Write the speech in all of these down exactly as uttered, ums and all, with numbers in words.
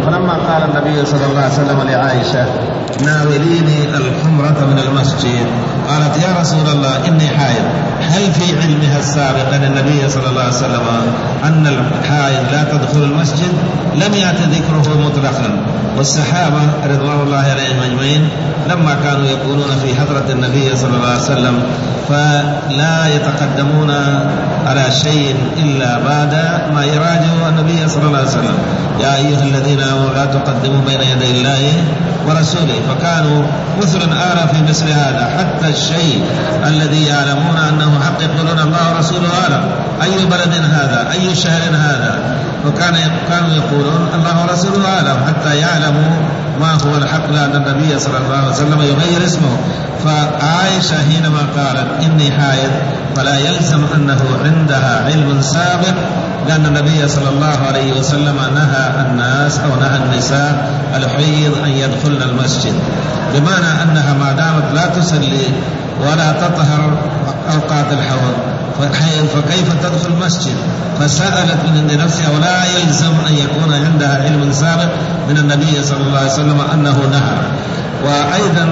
فلما قال النبي صلى الله عليه وسلم لعائشة ناوليني الحمرة من المسجد قالت يا رسول الله إني حائض. هل في علمها السابق أن النبي صلى الله عليه وسلم أن الحائض لا تدخل المسجد؟ لم يأت ذكره مطلقا. والصحابة رضوان الله عليهم أجمعين لما كانوا يقولون في حضرة النبي صلى الله عليه وسلم فلا يتقدمون على شيء إلا بعد ما يراجعوا النبي صلى الله عليه وسلم. يا أيها الذين آمنوا لا تقدموا بين يدي الله ورسوله. فكانوا مثلا آلة في مثل هذا، حتى الشيء الذي يعلمون أنه حق يقولون الله ورسوله أعلم، أي بلد هذا، أي شهر هذا، وكان كانوا يقولون الله ورسوله أعلم حتى يعلموا ما هو الحق، لأن النبي صلى الله عليه وسلم يغير اسمه. فعائشة حينما قالت إني حائض فلا يلزم أنه عندها علم سابق، لأن النبي صلى الله عليه وسلم نهى الناس أو نهى النساء الحيض أن يدخلن المسجد، بمعنى أنها ما دامت لا تصلي ولا تطهر أوقات الحوض فكيف تدخل المسجد؟ فسألت من عند نفسها، ولا يلزم أن يكون عندها علم سابق من النبي صلى الله عليه وسلم أنه نهى. وأيضا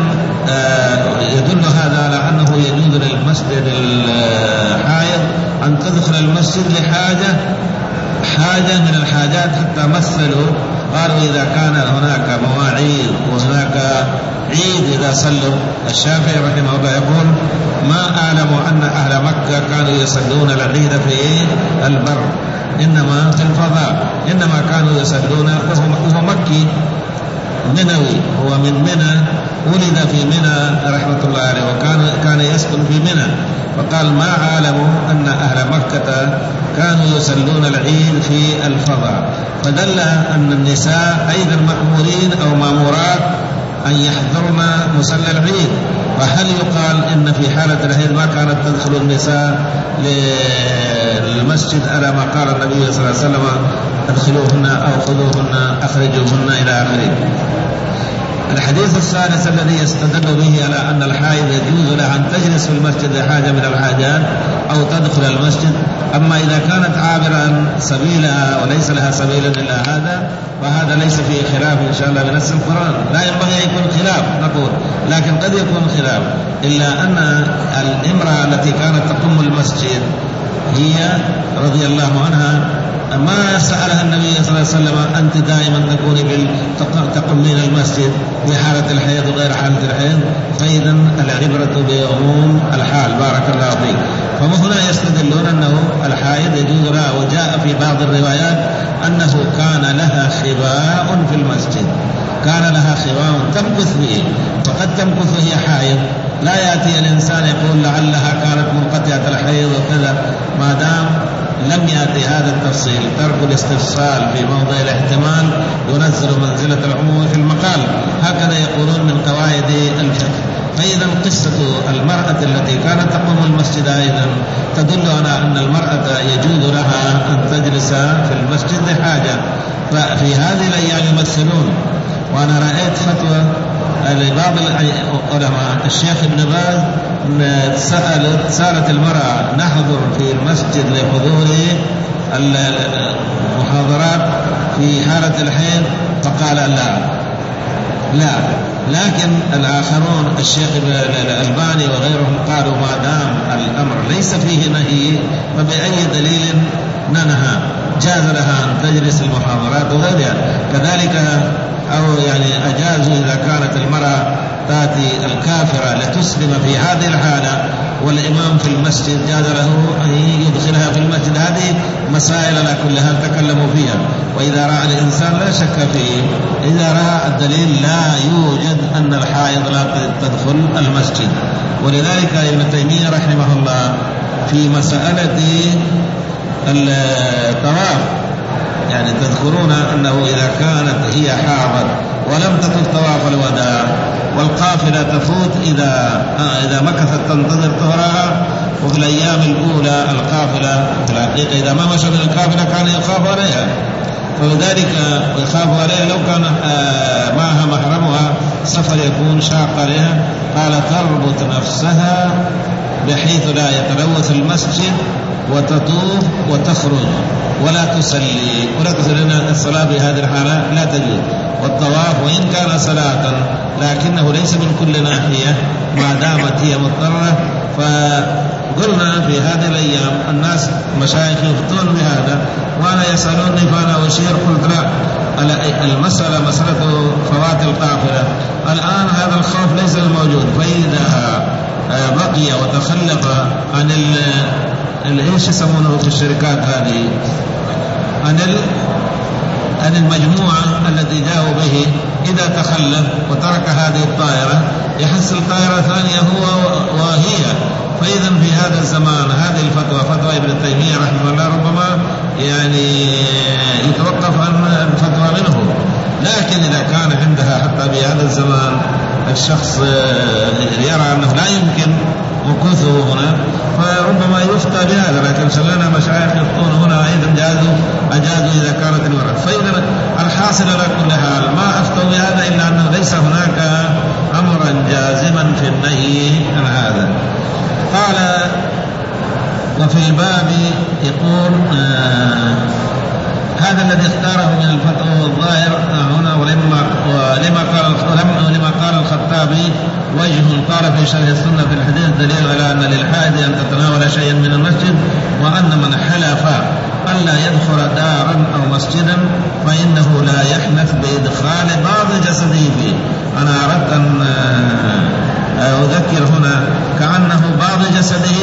يدل هذا على أنه يجوز للمسجد الحائض أن تدخل المسجد لحاجة حاجة من الحاجات، حتى مثلوا قالوا إذا كان هناك مواعيد وهناك عيد إذا صلوا. الشافعي رحمه الله يقول ما أعلم أن أهل مكة كانوا يصلون العيد في البر، إنما في الفضاء، إنما كانوا يصلون وهو مكي منوي، هو من منى، ولد في منى رحمة الله عليه، وكان كان يسكن في منى. فقال ما عالموا أن أهل مكة كانوا يصلون العيد في الفضاء، فدل أن النساء أيضا مأمورين أو مأمورات أن يحضرن مصلى العيد. فهل يقال إن في حالة العيد ما كانت تدخل النساء للمسجد على ما قال النبي صلى الله عليه وسلم ادخلوهن أو خذوهن أخرجوهن إلى آخره؟ الحديث الثالث الذي يستدل به على أن الحائض يجوز لها أن تجلس في المسجد لحاجة من الحاجات أو تدخل المسجد. أما إذا كانت عابرا سبيلها وليس لها سبيل إلا هذا فهذا ليس فيه خلاف إن شاء الله بنص القرآن، لا ينبغي أن يكون خلاف نقول، لكن قد يكون خلاف، إلا أن الامرأة التي كانت تقوم المسجد هي رضي الله عنها ما سألها النبي صلى الله عليه وسلم أنت دائما تكوني تقومين المسجد في حالة الحيض وغير حالة الحيض، فإذا العبرة بعموم الحال. بارك الله فيك. فهنا يستدلون أنه الحائض يجوز لها، وجاء في بعض الروايات أنه كان لها خباء في المسجد، كان لها خباء تمكث به، فقد تمكث وهي حائض، لا يأتي الإنسان يقول لعلها كانت منقطعة الحيض وكذا، ما دام لم يأتي هذا التفصيل. ترك الاستفصال في موضع الاحتمال ينزل منزلة العموم في المقال، هكذا يقولون من قواعد الفقه. فإذا قصة المرأة التي كانت تقوم المسجد أيضا تدل على أن المرأة يجوز لها أن تجلس في المسجد لحاجة. ففي هذه الأيام يمثلون، وأنا رأيت فتوى لبعض العلماء الشيخ ابن باز سألت سألت المرأة نحضر في المسجد لحضور المحاضرات في حالة الحيض، فقال لا لا لكن الآخرون الشيخ الألباني وغيرهم قالوا ما دام الأمر ليس فيه نهي فبأي دليل ننهى، جاز لها أن تجلس المحاضرات وغيرها. كذلك أو يعني أجازوا إذا كانت المرأة تأتي الكافرة لتسلم في هذه الحالة والإمام في المسجد جاز له أن يدخلها في المسجد. هذه مسائل على كلها تكلموا فيها. وإذا رأى الإنسان لا شك فيه، إذا رأى الدليل لا يوجد أن الحائض لا تدخل المسجد. ولذلك ابن تيمية رحمه الله في مسألة الطواف، يعني تذكرون أنه إذا كانت هي حاضر ولم تطف طواف الوداع والقافلة تفوت إذا آه إذا مكثت تنتظر طهرها، وفي الأيام الأولى القافلة في الحقيقة إذا ما مشى من القافلة كان يخاف عليها، فلذلك يخاف عليها لو كان آه معها محرمها سفر يكون شاق عليها. قال تربط نفسها بحيث لا يتلوث المسجد وتطوف وتخرج ولا تصلي ولا تصلي لأن الصلاة بهذه الحالة لا تجوز. والطواف وإن كان صلاة لكنه ليس من كل ناحية ما دامت هي مضطرة. فقلنا في هذه الأيام الناس مشايخ يفتون بهذا وأنا يسألوني فأنا أشير قلت لا، المسألة مسألة فوات القافلة. الآن هذا الخوف ليس الموجود، فإذا بقي وتخلف عن ال ايش يسمونه في الشركات هذه عن عن المجموعة التي جاءوا به، إذا تخلف وترك هذه الطائرة يحصل طائرة ثانية هو وهي. فإذا في هذا الزمان هذه الفتوى فتوى ابن تيمية رحمه الله ربما يعني يتوقف عن الفتوى منه. لكن إذا كان عندها حتى بهذا الزمان الشخص يرى أنه لا يمكن مكوثه هنا فربما يفتى بهذا. لكن سلنا مشايخ يفتون هنا أيضا جازوا أجازوا إذا كانت المرأة. فإذا الحاصل على كل حال ما أفتوا بهذا إلا أنه ليس هناك أمرا جازما في النهي عن هذا. قال وفي الباب يقول آه هذا الذي اختاره من الفتوى الظاهر هنا. ولما ولما قال لما قال الخطابي وجه قال في شرح السنة في الحديث دليل على أن للحائض أن تتناول شيئا من المسجد، وأن من حلف ألا يدخل دارا أو مسجدا فإنه لا يحنث بإدخال بعض جسده فيه. أنا أردت أن أذكر هنا كأنه بعض جسده.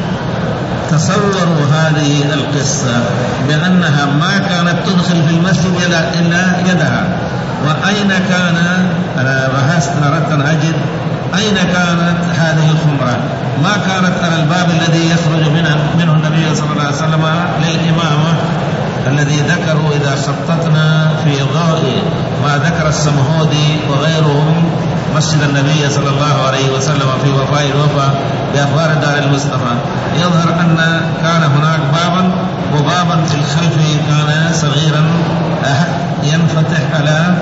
تصوروا هذه القصة بأنها ما كانت تدخل في المسجد إلا يدها. وأين كان أنا بحثت أردت أن أجد أين كانت هذه الخمرة. ما كانت على الباب الذي يخرج منه, منه النبي صلى الله عليه وسلم للإمامة الذي ذكروا إذا خططنا في ضوء ما ذكر السمهودي وغيرهم مسجد النبي صلى الله عليه وسلم في وفاء الوفاء بأخبار دار المصطفى، يظهر أن كان هناك بابا وبابا في الخلف كان صغيرا ينفتح على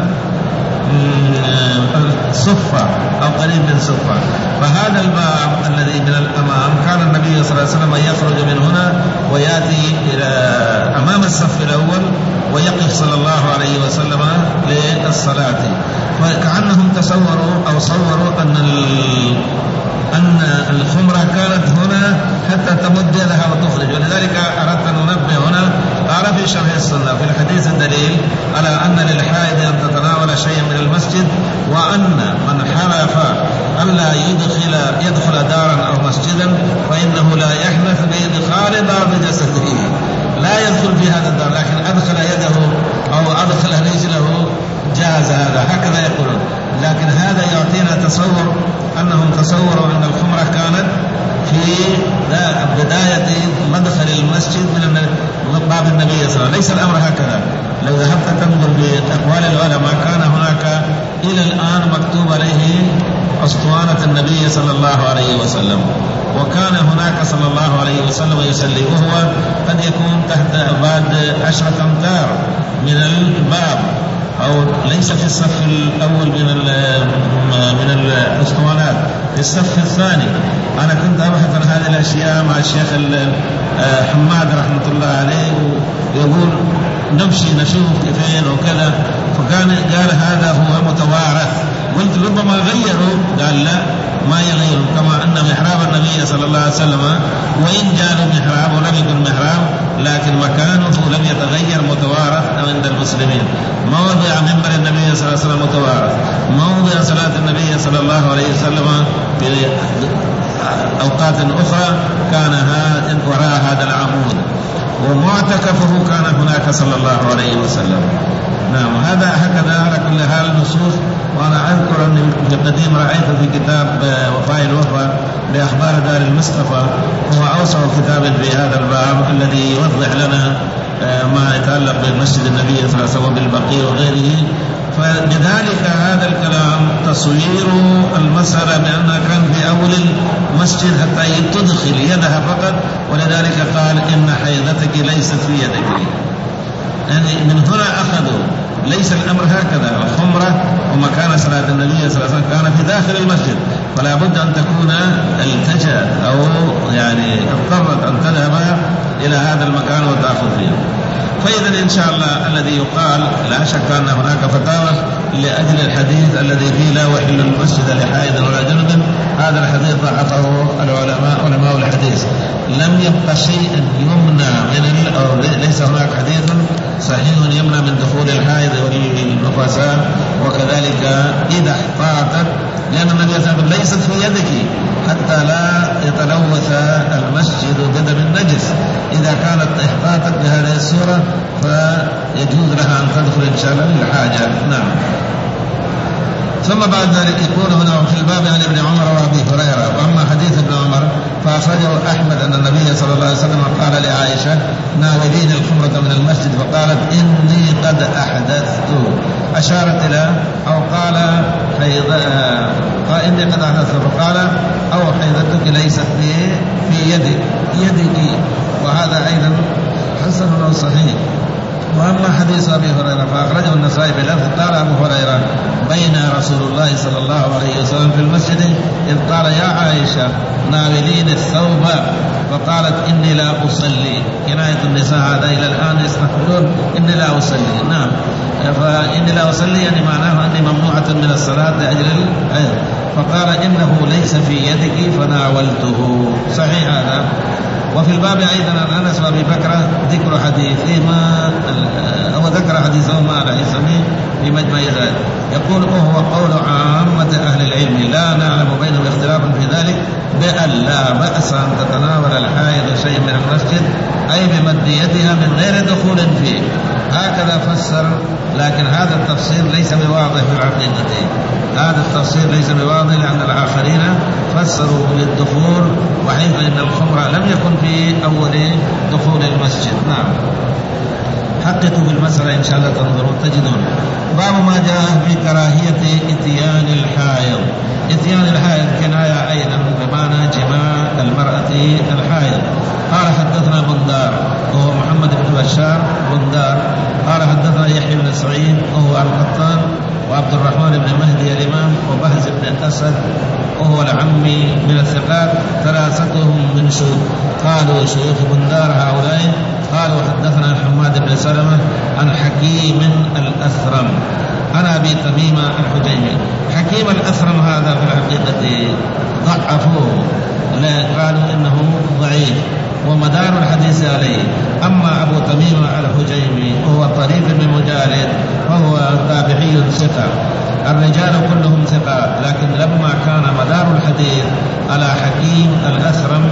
صفة أو قريب من صفة. فهذا الباب الذي من الأمام كان النبي صلى الله عليه وسلم يخرج من هنا ويأتي إلى أمام الصف الأول ويقف صلى الله عليه وسلم للصلاة. وكأنهم تصوروا أو صوروا أن أن الخمرة كانت هنا حتى تمد يدها وتخرج. ولذلك أردت أن أنبه هنا قال في شرح السنة في الحديث الدليل على أن للحائض أن تتناول شيئا من المسجد، وأن من حلف ألا يدخل يدخل دارا أو مسجدا فإنه لا يحنث بإدخال بعض جسده. لا يدخل في هذا الدار لكن أدخل يده أو أدخل رجله جاز هذا، هكذا يقولون. لكن هذا يعطينا تصور أنهم تصوروا أن الخمرة كانت في بداية مدخل المسجد من باب النبي صلى الله عليه وسلم. ليس الأمر هكذا. لو ذهبت تنظر بأقوال العلماء كان هناك إلى الآن مكتوب عليه أسطوانة النبي صلى الله عليه وسلم، وكان هناك صلى الله عليه وسلم يصلي وهو قد يكون تحت بعد عشرة أمتار من الباب أو ليس في الصف الأول من من الأسطوانات، في الصف الثاني. أنا كنت أبحث عن هذه الأشياء مع الشيخ حماد رحمة الله عليه ويقول نمشي نشوف كيفين وكذا، فكان قال هذا هو متوارث. قلت ربما غيروا، قال لا ما يغيروا، كما أن محراب النبي صلى الله عليه وسلم وإن جعلوا محراب ولم يكن محراب لكن مكانه لم يتغير، متوارث عند المسلمين. موضع منبر النبي صلى الله عليه وسلم متوارث، موضع صلاة النبي صلى الله عليه وسلم في أوقات أخرى كان وراء هذا العمود، ومعتكفه كان هناك صلى الله عليه وسلم. نعم، هذا هكذا على كل حال النصوص. وأنا أذكر أني في القديم رأيت في كتاب وفاء الوفاء لأخبار دار المصطفى، هو أوسع كتاب في هذا الباب الذي يوضح لنا ما يتعلق بالمسجد النبي صلى الله عليه وسلم بالبقيع وغيره. فبذلك هذا الكلام تصوير المسألة بأنها كان في أول المسجد حتى تدخل يدها فقط، ولذلك قال إن حيضتك ليست في يدك. يعني من هنا أخذوا ليس الأمر هكذا. الخمرة ومكان صلاة النبي صلى الله عليه وسلم كان في داخل المسجد، فلا بد أن تكون التجأت أو يعني اضطرت أن تذهب إلى هذا المكان وتأخذ فيه. فإذا إن شاء الله الذي يقال لا شك أن هناك فتاوى لأجل الحديث الذي فيه لا يحل المسجد لحائض ولا جنب، هذا الحديث ضعفه العلماء علماء الحديث. لم يبقى شيء يمنع من أو ليس هناك حديث صحيح يمنع من دخول الحائض والنفساء، وكذلك إذا احتاطت، لأن النبي صلى الله عليه وسلم ليست في يدك حتى لا يتلوث المسجد بدم النجس. إذا كانت احتاطت بهذه الصورة فيجوز لها أن تدخل إن شاء الله للحاجة. نعم. ثم بعد ذلك يقول هنا في الباب عن ابن عمر وابي هريره. واما حديث ابن عمر فاخرجه احمد ان النبي صلى الله عليه وسلم قال لعائشه ناولين الخمره من المسجد، فقالت اني قد احدثت، اشارت الى او قال حيض قال اني قد احدثت، فقال او حيضتك ليست في يدك يدك، وهذا ايضا حسن صحيح. واما حديث ابي هريره فاخرجه النسائي بلفظ قال ابو هريره بين رسول الله صلى الله عليه وسلم في المسجد اذ قال يا عائشه ناولين الثوب، فقالت اني لا اصلي. كنايه النساء هذا الى الان يستقبلون اني لا اصلي. نعم، فاني لا اصلي يعني معناه اني ممنوعه من الصلاه لاجل العذر. فقال انه ليس في يدك فناولته. صحيح هذا. وفي الباب أيضا عن أنس وأبي بكر ذكر حديثهما أو ذكر حديثهما على اسمه في مجمع زائد. يقول وهو قول عامة أهل العلم لا نعلم بينهم اختلاف في ذلك، بأن لا بأس أن تتناول الحائض شيء من المسجد أي بمد يدها من غير دخول فيه. هكذا فسر، لكن هذا التفسير ليس بواضح في العقيدة. هذا التفسير ليس بواضح لأن الآخرين فسروا للدخول، وحيث أن الخمر لم يكن في أول دخول المسجد. نعم. حققوا بالمسألة إن شاء الله تنظرون تجدون. باب ما جاء في كراهية إتيان الحائض. إتيان الحائض كناية أيضا بمعنى جماع المرأة الحائض. قال حدثنا بندار وهو محمد بن بشار بندار قال حدثنا يحيى بن سعيد وهو القطان وعبد الرحمن بن مهدي الإمام وبهز بن أسد وهو العمي من الثقات ثلاثتهم من شيوخ. قالوا شيوخ بندار هؤلاء. قالوا حدثنا حماد بن سلمة عن حكيم الأثرم عن أبي تميم الحجيمي. حكيم الأثرم هذا في الحقيقة ضعفوه، قالوا إنه ضعيف ومدار الحديث عليه. أما أبو تميم الحجيمي وهو طريف بن مجالد فهو تابعي ثقة. الرجال كلهم ثقات، لكن لما كان مدار الحديث على حكيم الأثرم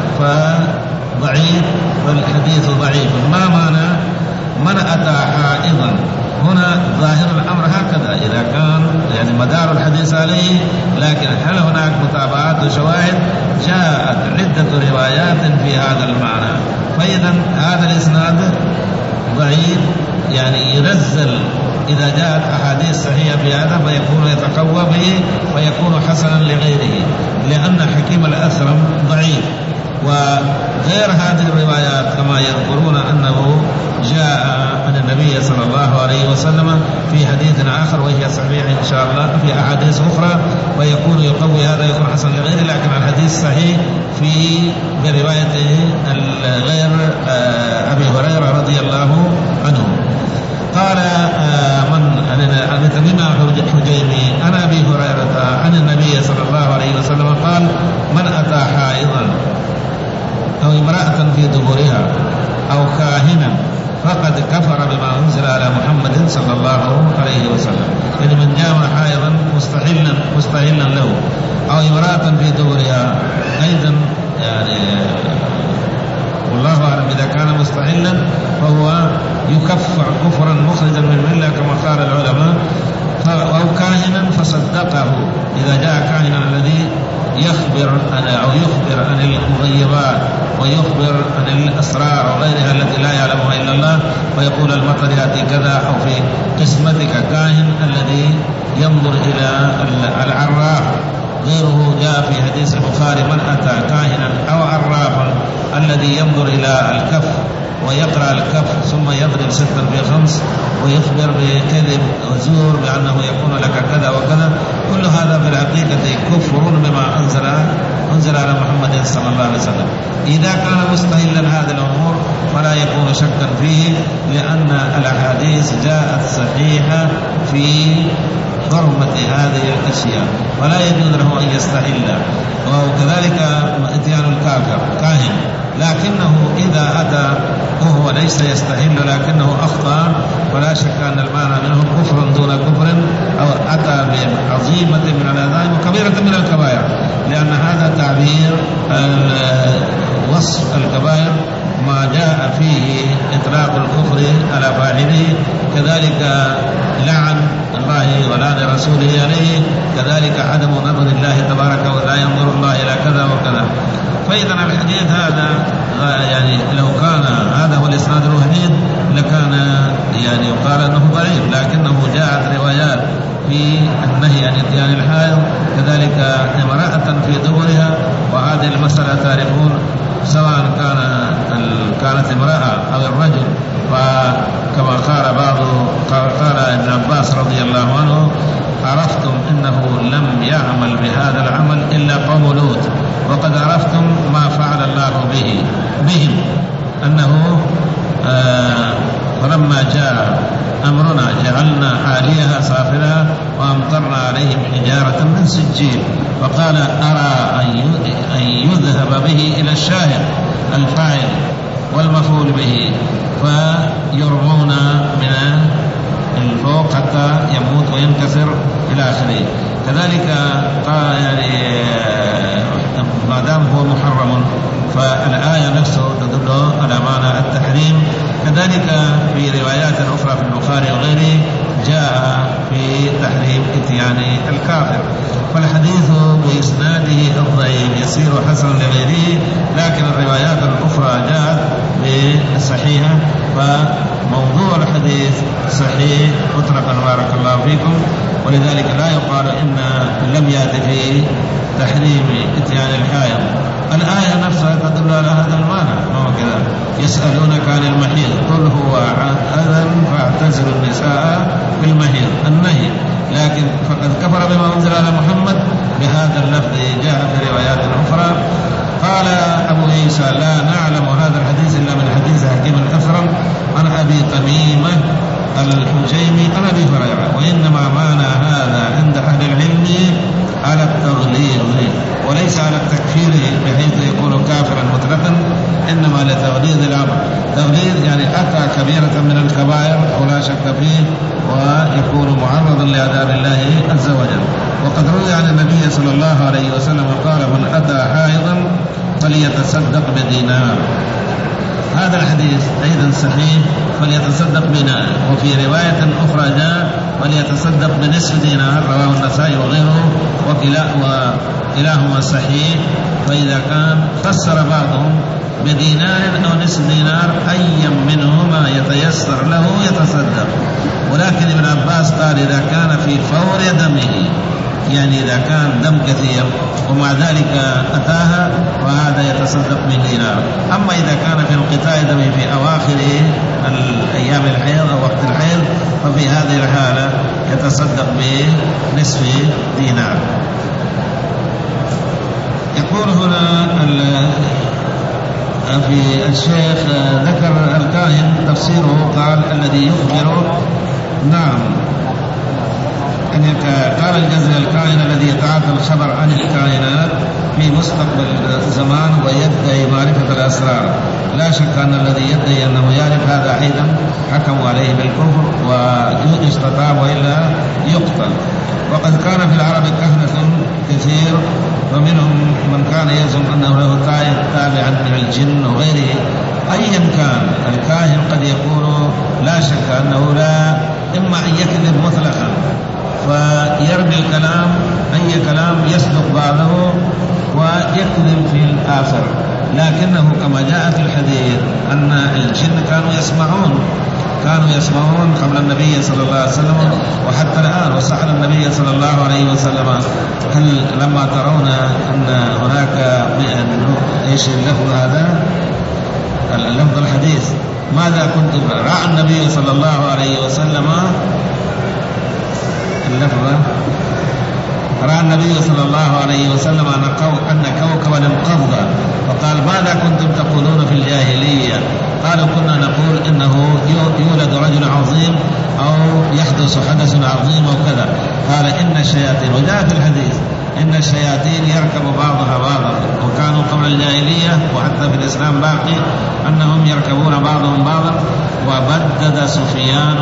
فضعيف والحديث ضعيف. ما معنى من أتى حائضا؟ هنا ظاهر الأمر هكذا إذا كان يعني مدار الحديث عليه، لكن هل هناك متابعات وشواهد؟ جاءت عدة روايات في هذا المعنى. فإذا هذا الإسناد ضعيف، يعني ينزل إذا جاءت أحاديث صحيحة في هذا فيكون يتقوى به ويكون حسنا لغيره، لأن حكيم الأثرم ضعيف. وغير هذه الروايات كما يذكرون أنه جاء عن النبي صلى الله عليه وسلم في حديث آخر وهي صحيح إن شاء الله في أحاديث أخرى، ويكون يقوي هذا يكون حسن لغيره، لكن الحديث صحيح في برواية غير أبي هريرة رضي الله عنه. قال من عن تميم الحجيمي عن أبي هريرة عن النبي صلى الله عليه وسلم قال من أتى حائضا أو امرأة في دبرها أو كاهنا فقد كفر بما أنزل على محمد صلى الله عليه وسلم. يعني من جامع حائضا مستحلا مستحلا له أو امرأة في دبرها أيضا، يعني والله أعلم إذا كان مستحلا فهو يكفر كفرا مخرجا من الملة كما قال العلماء. أو كاهنا فصدقه، إذا جاء كاهنا الذي يخبر أو يخبر عن المغيبات ويخبر عن الأسرار وغيرها التي لا يعلمها إلا الله، ويقول المطر يأتي كذا، أو في قسمتك كاهن الذي ينظر إلى العراف. غيره جاء في حديث البخاري من أتى كاهنا أو عرافا الذي ينظر إلى الكف ويقرأ الكف ثم يضرب ستا في خمس ويخبر بكذب وزور بأنه يكون لك كذا فيه، لأن الأحاديث جاءت صحيحة في حرمة هذه الأشياء، ولا يجوز له أن يستحل. وكذلك إتيان الكافر كاهن، لكنه إذا أتى وهو ليس يستحل لكنه أخطأ فلا شك أن المعنى منه كفر دون كفر، أو أتى بعظيمة من العظائم وكبيرة من الكبائر، لأن هذا تعبير وصف الكبائر ما جاء فيه إطلاق الكفر على فاعله، كذلك لعن الله ولعن رسوله عليه، كذلك عدم نظر الله تبارك ولا ينظر الله إلى كذا وكذا. فإذا الحديث هذا يعني لو كان هذا هو الإسناد الوحيد لكان يعني يقال أنه ضعيف، لكنه جاءت روايات في النهي عن إتيان الحائض، كذلك امرأة في دبرها، وهذه المسألة تعرفون سواء كان كانت امرأة أو الرجل، فكما قال بعض قال ابن عباس رضي الله عنه: عرفتم إنه لم يعمل بهذا العمل إلا قوم لوط، وقد عرفتم ما فعل الله به بهم، أنه آه فلما جاء أمرنا جعلنا عاليها سافلها وأمطرنا عليهم حجارة من سجيل، فقال: أرى أن يذهب به إلى الشاهد الفاعل والمفعول به فيرمون من الفوق حتى يموت وينكسر إلى آخره. كذلك قال يعني ما دام هو محرم فالآية نفسه تدل على معنى التحريم. كذلك في روايات أخرى في البخاري وغيره جاء في تحريم إتيان الكافر، فالحديث بإسناده الضعيف يصير حسنا لغيره، لكن الروايات الأخرى جاءت بصحيحة، فموضوع الحديث صحيح مطلقا بارك الله فيكم، ولذلك لا يقال إن لم يأتي في تحريم إتيان الحائض. الآية نفسها تدل على هذا المعنى، ما كذا يسألونك عن المحيض قل هو أذى فاعتزلوا النساء في المحيض النهي، لكن فقد كفر بما أنزل على محمد بهذا اللفظ جاء في روايات أخرى. قال أبو عيسى: لا نعلم هذا الحديث إلا من حديث حكيم الأثرم عن أبي تميمة الحجيمي عن أبي هريرة، وإنما معنى هذا عند أهل العلم على التغليظ وليس على التكفير بحيث يكون كافرا مطلقا، إنما لتغليظ الأمر. تغليظ يعني أتى كبيرة من الكبائر ولا شك فيه ويكون معرضا لعذاب الله عز وجل. وقد روي عن النبي صلى الله عليه وسلم قال: من أتى حائضا فليتصدق بدينار. هذا الحديث أيضا صحيح، فليتصدق بدينار. وفي رواية أخرى جاء: فليتصدق بنصف دينار، رواه النسائي وغيره، وكلاهما صحيح. فإذا كان فسر بعضهم بدينار أو نصف دينار أي منهما يتيسر له يتصدق، ولكن ابن عباس قال: إذا كان في فور دمه، يعني إذا كان دم كثير ومع ذلك أتاها وهذا يتصدق بدينار. أما إذا كان في انقطاع دمه في أواخر الأيام الحيض أو وقت الحيض ففي هذه الحالة يتصدق بنصف دينار. يقول هنا في الشيخ ذكر الكاهن تفسيره، قال: الذي يخبر نعم أن قال الجزري: الكائن الذي يتعاطى الخبر عن الكائنات في مستقبل الزمان ويدعي معرفة الأسرار. لا شك أن الذي يدعي أنه يعرف هذا أيضا حكموا عليه بالكفر ويستطاب وإلا يقتل. وقد كان في العرب كهنة كثير، ومنهم من كان يزعم أنه له تابعا من الجن وغيره. أيا كان الكاهن قد يكون لا شك أنه لا إما أن يكذب مطلقا ويرمي الكلام أي كلام يصدق بعضه ويكذب في الآخر، لكنه كما جاء في الحديث أن الجن كانوا يسمعون كانوا يسمعون قبل النبي صلى الله عليه وسلم وحتى الآن. وسأل النبي صلى الله عليه وسلم: هل لما ترون أن هناك ايش اللفظ هذا اللفظ الحديث ماذا كنت رأى النبي صلى الله عليه وسلم اللفظ رأى النبي صلى الله عليه وسلم أن كوكبا انقض، فقال: ماذا كنتم تقولون في الجاهلية؟ قالوا كنا نقول إنه يولد رجل عظيم أو يحدث حدث عظيم أو كذا. قال إن الشياطين، وجاء في الحديث إن الشياطين يركب بعضها بعضا، وكانوا قبل الجاهلية وحتى في الإسلام باقي أنهم يركبون بعضهم بعضا. وبدد سفيان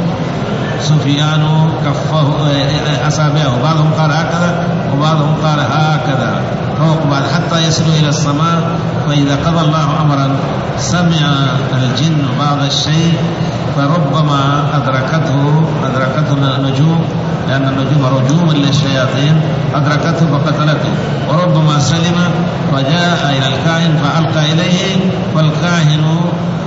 سفيان كفه أصابعه، بعضهم قال هكذا وبعضهم قال هكذا فوق بعض حتى يصلوا إلى السماء. فإذا قضى الله أمرا سمع الجن بعض الشيء فربما أدركته أدركته النجوم، لأن النجوم رجوم للشياطين، أدركته فقتلته. وربما سلم فجاء إلى الكاهن فألقى إليه، فالكاهن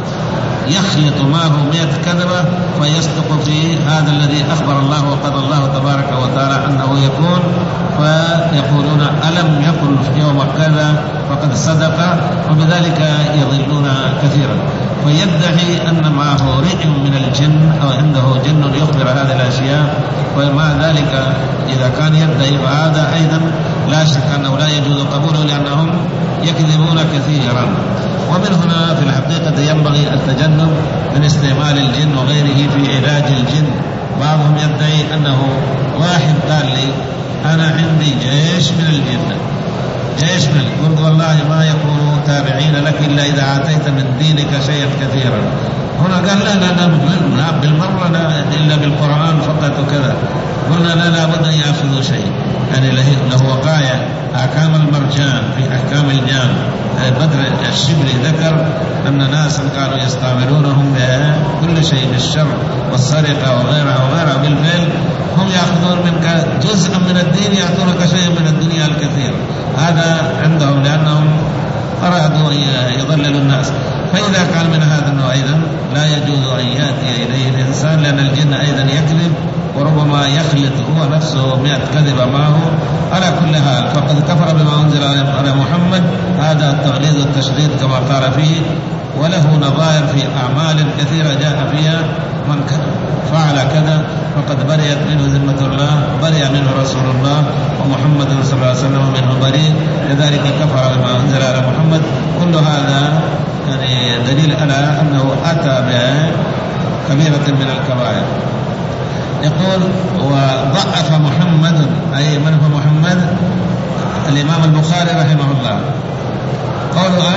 يخلط معه مئة كذبة فيصدق في هذا الذي أخبر الله وقضى الله تبارك وتعالى أنه يكون، فيقولون ألم يقل يوم كذا فقد صدق، وبذلك يضلون كثيرا. فيدعي أن معه رئي من الجن أو عنده جن يخبر هذه الأشياء، ومع ذلك إذا كان يدعي فهذا أيضا لا شك أنه لا يجوز قبوله، لأنهم يكذبون كثيرا. ومن هنا في الحقيقة ينبغي التجنب من استعمال الجن وغيره في علاج الجن. بعضهم يدعي أنه واحد قال لي أنا عندي جيش من الجن، جيش من قلت والله ما يكون تابعين لك إلا إذا آتيت من دينك شيئا كثيرا. هنا قال لا لا لا بالمرة لا إلا بالقرآن فقط وكذا. قلنا لا لا بد أن يأخذوا شيء، يعني له وقاية. أحكام المرجان في أحكام الجان، بدر الشبلي ذكر أن ناسا كانوا يستعملونهم بكل شيء، بالشر والسرقة وغيرها وغيرها. بالفعل هم يأخذون منك جزءا من الدين، يأخذونك شيئا من الدنيا الكثير. هذا عندهم لأنهم أرادوا يضللوا الناس. فإذا كان من هذا النوع أيضا لا يجوز أن يأتي إليه الإنسان، لأن الجن أيضا يكذب وربما يخلط هو نفسه مئة كذبة معه. على كل حال فقد كفر بما أنزل على محمد، هذا التغليظ والتشديد كما قال فيه، وله نظائر في أعمال كثيرة جاء فيها من فعل كذا فقد برئت منه ذمة الله، برئ منه رسول الله، ومحمد صلى الله عليه وسلم منه بريء، لذلك كفر بما أنزل على محمد. كل هذا يعني دليل على أنه أتى بكبيرة من الكبائر. يقول وضعف محمد، أي من هو محمد؟ الإمام البخاري رحمه الله. قوله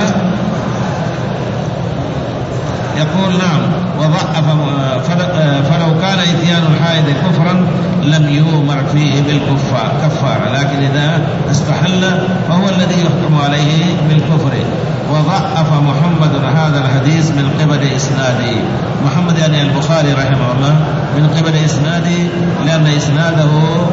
يقول نعم وضعف، فلو كان إتيان الحائض كفرا لم يؤمر فيه بالكفارة، لكن إذا استحل فهو الذي يحكم عليه بالكفر. وضعف محمد هذا الحديث من قبل إسناده، محمد يعني البخاري رحمه الله من قبل إسناده، لأن إسناده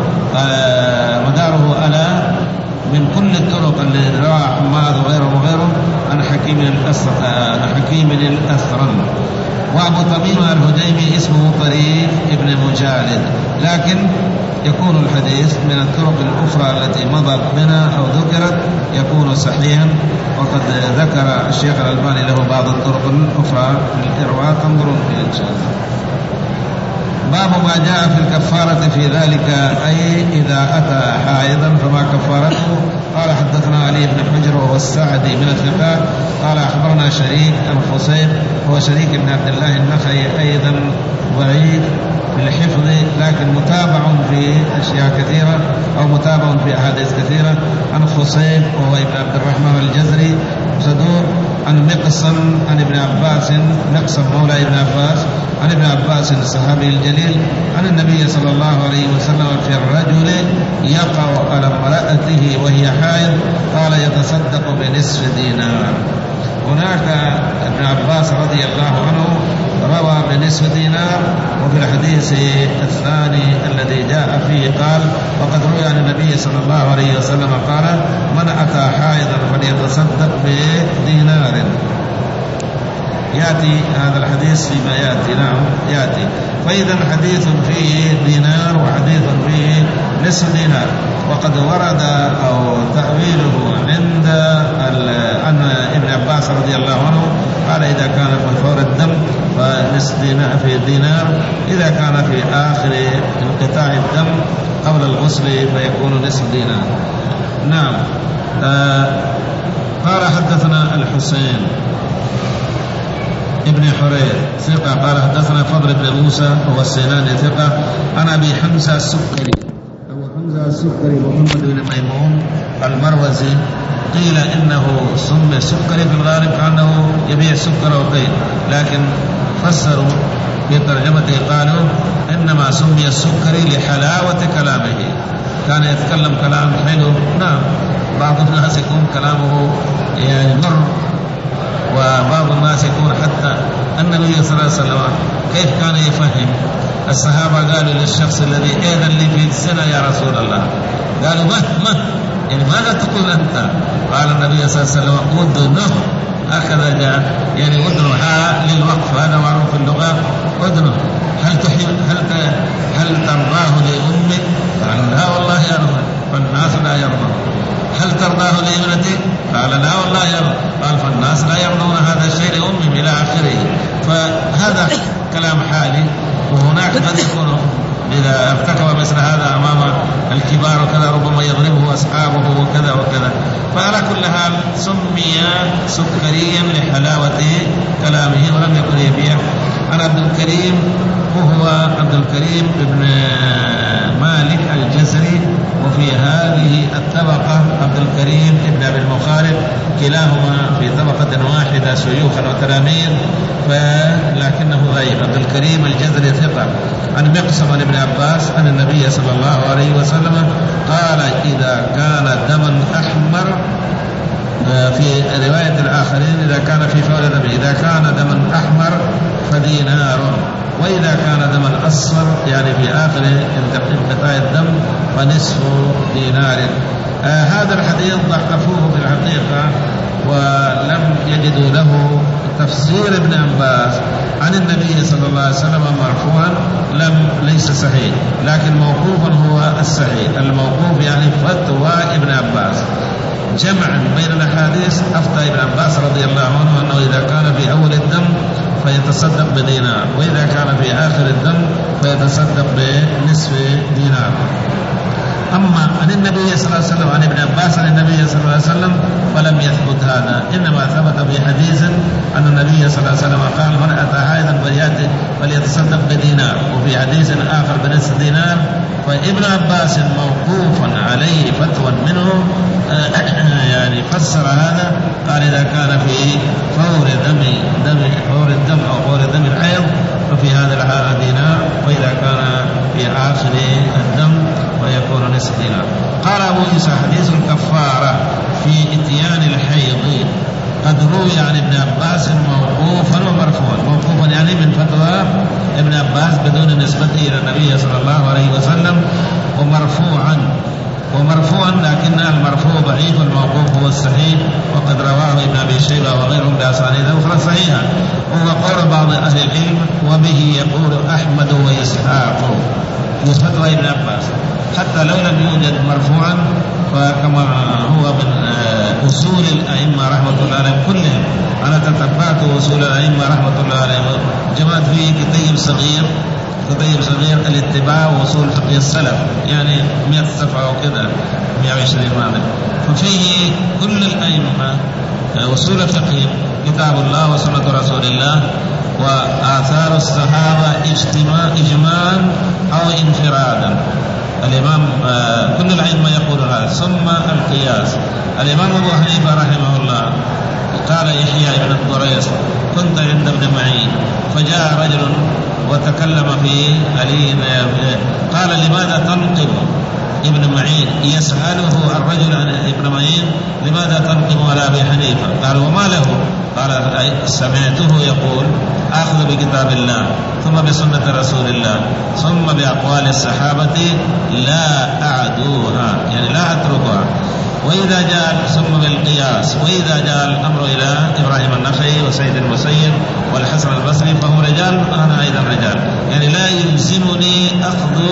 مداره على من كل الطرق التي روى حماد وغيره وغيره عن حكيم حكيم الأثرم. وأبو تميم الهجيمي اسمه طريف ابن مجالد، لكن يكون الحديث من الطرق الأخرى التي مضت بنا أو ذكرت يكون صحيحا، وقد ذكر الشيخ الألباني له بعض الطرق الأخرى في الإرواء، تنظرون فيه إن شاء الله. باب ما جاء في الكفارة في ذلك، أي إذا أتى حائضا فما كفارته. قال حدثنا علي بن حجر وهو السعدي من الثقات قال أخبرنا شريك الخصيب هو شريك بن عبد الله النخعي، أيضا ضعيف في الحفظ لكن متابع في أشياء كثيرة أو متابع في أحاديث كثيرة. عن خصيب وهو ابن عبد الرحمن الجزري صدوق. عن مقسم عن ابن عباس، مقسم مولى ابن عباس عن ابن عباس الصحابي الجليل عن النبي صلى الله عليه وسلم في الرجل يقع على امرأته وهي حائض قال يتصدق بنصف دينار. هناك ابن عباس رضي الله عنه روى بنصف دينار، وفي الحديث الثاني الذي جاء فيه قال وقد روي عن النبي صلى الله عليه وسلم قال من أتى حائضا فليتصدق بدينار. يأتي هذا الحديث فيما يأتي، نعم يأتي. فإذا حديث فيه دينار وحديث فيه نصف دينار، وقد ورد أو تأويله عند عن ابن عباس رضي الله عنه قال إذا كان في فور الدم فنصف دينار في دينار، إذا كان في آخر انقطاع الدم قبل الغسل فيكون نصف دينار. نعم. آه قال حدثنا الحسين ابن حرير ثقة قال حدثنا فضل بن موسى هو السيناني ثقة عن أبي حمزة السكري أبو حمزة السكري محمد بن ميمون المروزي قيل إنه سمي سكري في الغالب كأنه يبيع سكر وطين، لكن فسروا في ترجمته قالوا إنما سمي السكري لحلاوة كلامه، كان يتكلم كلام حلو. نعم بعض الناس يكون كلامه يعني مر، وبعض الناس يكون حتى النبي صلى الله عليه وسلم كيف كان يفهم الصحابة. قالوا للشخص الذي إذن لي في الزنا يا رسول الله، قالوا ما ما يعني ماذا تقول أنت؟ قال النبي صلى الله عليه وسلم أذنه، هكذا جاء يعني أذنه ها للوقف، هذا معروف في اللغة أذنه. هل تحب هل هل ترضاه لأمك؟ قال لا والله يرضى، فالناس لا يرضى. هل ترضاه لابنتك؟ قال لا والله يرضى، قال فالناس لا يرضون هذا الشيء لأمهم إلى آخره. فهذا كلام حالي، وهناك قد يكون إذا ارتكب مثل هذا أمام الكبار وكذا ربما يضربه أصحابه وكذا وكذا. فعلى كل حال سمي سكريا لحلاوة كلامه ولم يكن يبيع. عن عبد الكريم وهو عبد الكريم بن مالك الجزري، وفي هذه الطبقة عبد الكريم بن أبي المخارق، كلاهما في طبقة واحدة شيوخا وتلاميذ، لكنه ضعيف. عبد الكريم الجزري ثقة. عن مقسم بن عباس عن النبي صلى الله عليه وسلم قال إذا كان دما أحمر، في رواية الآخرين إذا كان في فور دم، إذا كان دما أحمر فدينار، وإذا كان دما أصفر يعني في آخر انقطاع الدم فنصف دينار. آه هذا الحديث ضعفوه في الحقيقة ولم يجدوا له تفسير. ابن عباس عن النبي صلى الله عليه وسلم مرفوعا لم ليس صحيح، لكن موقوفا هو الصحيح. الموقوف يعني فتوى ابن عباس. جمعا بين الأحاديث أفتى ابن عباس رضي الله عنه أنه إذا كان في أول الدم فيتصدق بدينار، وإذا كان في آخر الدم فيتصدق بنصف دينار. أما عن النبي صلى الله عليه وسلم عن ابن عباس عن النبي صلى الله عليه وسلم فلم يثبت هذا، إنما ثبت في حديث أن النبي صلى الله عليه وسلم قال من أتى حائضا فليتصدق بدينار، وفي حديث آخر بنصف دينار. فابن عباس موقوفا عليه فتوى منه يعني فسر هذا، قال إذا كان في فور دم دم فور الدم أو فور دم الحيض ففي هذا الحالة دينار، وإذا كان في آخر الدم ويكون نصف دينار. قال أبو عيسى حديث الكفارة في إتيان الحيض قد روي عن ابن عباس موقوفا ومرفوعا. موقوفا يعني من فتوى ابن عباس بدون نسبته إلى النبي صلى الله عليه وسلم، ومرفوعا ومرفوعا لكن المرفوع ضعيف، الموقوف هو الصحيح، وقد رواه ابن أبي شيبة وغيرهم بأسانيد أخرى صحيحة. وهو قول بعض أهل العلم وبه يقول أحمد وإسحاق في فتوى ابن عباس، حتى لو لم يوجد مرفوعا فكما هو من أصول الأئمة رحمة الله عليهم كلهم. أنا تتبعت أصول الأئمة رحمة الله عليهم، جمعت فيه كتيب صغير كتيب صغير الاتباع وأصول فقه السلف، يعني مئة صفحة وكذا مئة وعشرين معنى، ففيه كل الأئمة أصول الفقه، كتاب الله وسنة رسول الله وآثار الصحابة إجماعا أو انفرادا. الإمام آه كل الأئمة يقول هذا. ثم القياس، الإمام أبو حنيفة رحمه الله قال يحيى بن الضريس كنت عند ابن معين فجاء رجل وتكلم في علي، قال لماذا تنقم ابن معين؟ يسأله الرجل عن ابن معين لماذا تنقم على أبي حنيفة؟ قال وما له؟ قال سمعته يقول أخذ بكتاب الله ثم بسنة رسول الله ثم بأقوال الصحابة لا أعدوها، يعني لا أتركها، وإذا جاء ثم بالقياس، وإذا جاء الأمر إلى إبراهيم النخعي وسيد المسيب والحسن البصري فهم رجال أنا أيضا رجال، يعني لا يلزمني أخذ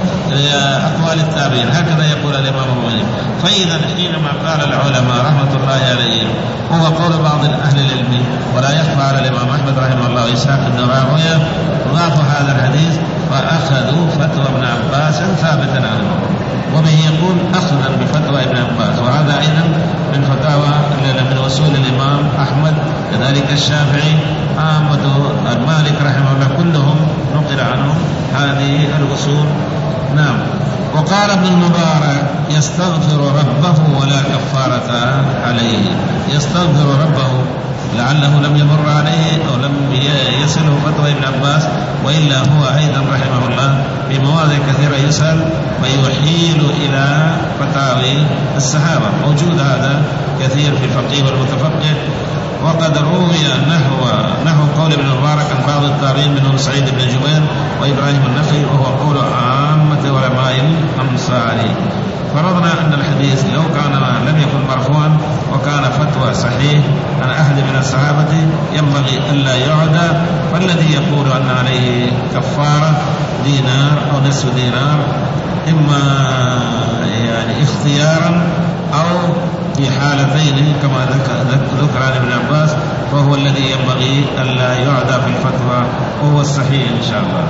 أقوال التابعين، هكذا يقول الإمام مالك. فإذا حينما قال العلماء رحمة الله عليهم هو قول بعض أهل العلم، ولا يخفى على الإمام أحمد رحمه الله وإسحاق بن راهويه، ضافوا هذا الحديث فأخذوا فتوى ابن عباس ثابتا عنه، وبه يقول أخذا بفتوى ابن عباس، وهذا أيضا من فتاوى من وصول الإمام أحمد كذلك الشافعي أحمد المالك رحمه الله كلهم نقل عنهم هذه الوصول. نعم. وقال ابن المبارك يستغفر ربه ولا كفارة عليه، يستغفر ربه لعله لم يمر عليه أو لم يسله فتوى ابن عباس، وإلا هو أيضا رحمه الله في مواضع كثيرة يسأل ويحيل إلى فتاوي الصحابة، موجود هذا كثير في الفقيه والمتفقه. وقد روي نحو نحو قول ابن المبارك عن بعض التابعين منهم سعيد بن جبير وإبراهيم النخعي، وهو قول عامة علماء الأمصار. فرضنا أن الحديث لو كان لم يكن مرفوعا وكان فتوى صحيح عن أحد من الصحابة ينبغي ألا يعدى، فالذي يقول أن عليه كفارة دينار أو نصف دينار إما يعني اختيارا أو في حالتين كما ذكر عن ابن عباس، فهو الذي ينبغي ألا يعدى في الفتوى، وهو الصحيح إن شاء الله.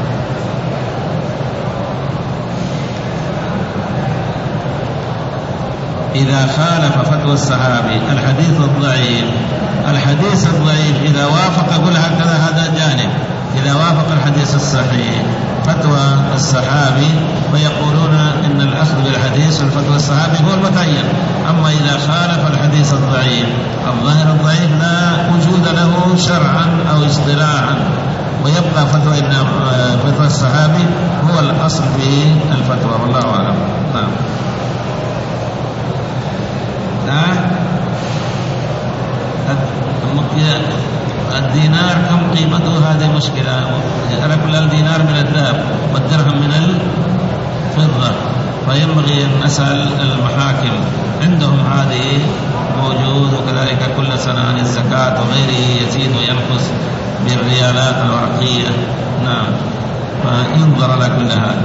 إذا خالف فتوى الصحابي الحديث الضعيف، الحديث الضعيف إذا وافق قل هكذا هذا جانب، إذا وافق الحديث الصحيح فتوى الصحابي ويقولون إن الأخذ بالحديث والفتوى الصحابي هو المتعين. أما إذا خالف الحديث الضعيف الظاهر الضعيف لا وجود له شرعا أو اصطلاحا، ويبقى فتوى ابن فتوى الصحابي هو الأصل في الفتوى، والله أعلم. نعم. الدينار كم قيمته؟ هذه مشكلة. على كل الدينار من الذهب والدرهم من الفضة، فينبغي أن نسأل المحاكم عندهم هذه موجود، وكذلك كل سنة عن الزكاة وغيره يزيد وينقص بالريالات الورقية. نعم. فينظر على كل هذا.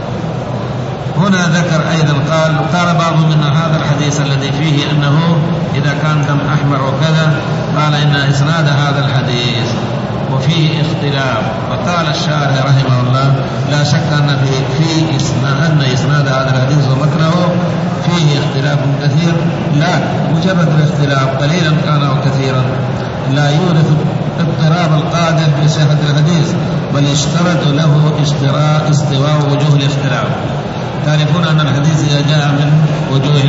هنا ذكر أيضا قال قال بعض من هذا الحديث الذي فيه أنه إذا كان دم أحمر وكذا، قال إن إسناد هذا الحديث وفيه اختلاف، وقال الشارح رحمه الله لا شك أن في في إسناد أن إسناد هذا الحديث ومتنه فيه اختلاف كثير، لا مجرد الاختلاف قليلا كان أو كثيرا لا يورث اضطراب القادر بصحة الحديث، بل يشترط له اشتراء استواء وجوه الاختلاف. تعرفون أن الحديث إذا جاء من وجوه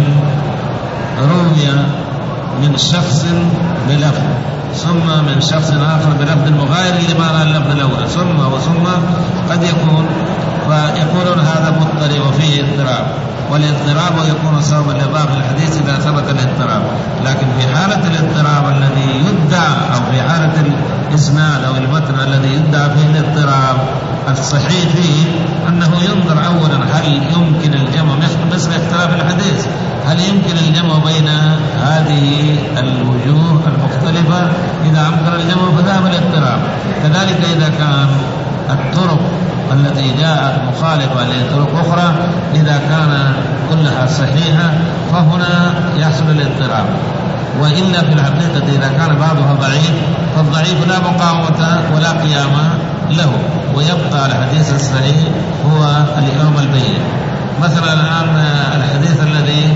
روي من شخص بلفظ ثم من شخص آخر بلفظ مغاير لمعنى اللفظ الأول ثم وثم قد يكون، فيقولون هذا مضطرب وفيه اضطراب، والاضطراب يكون سببا لإضافة الحديث إذا ثبت الاضطراب. لكن في حالة الاضطراب الذي يدعى أو في حالة الإسناد أو المتن الذي يدعى فيه الاضطراب، الصحيح فيه أنه ينظر أولا هل يمكن الجمع مثل اختلاف الحديث، هل يمكن الجمع بين هذه الوجوه المختلفة؟ إذا أمكن الجمع فذهب الاضطراب. كذلك إذا كان الطرق التي جاءت مخالفة لطرق أخرى إذا كان كلها صحيحة فهنا يحصل الاضطراب. وإلا في الحقيقة إذا كان بعضها ضعيف فالضعيف لا مقاومة ولا قيام له، ويبقى الحديث الصحيح هو اليوم البين. مثلا الآن الحديث الذي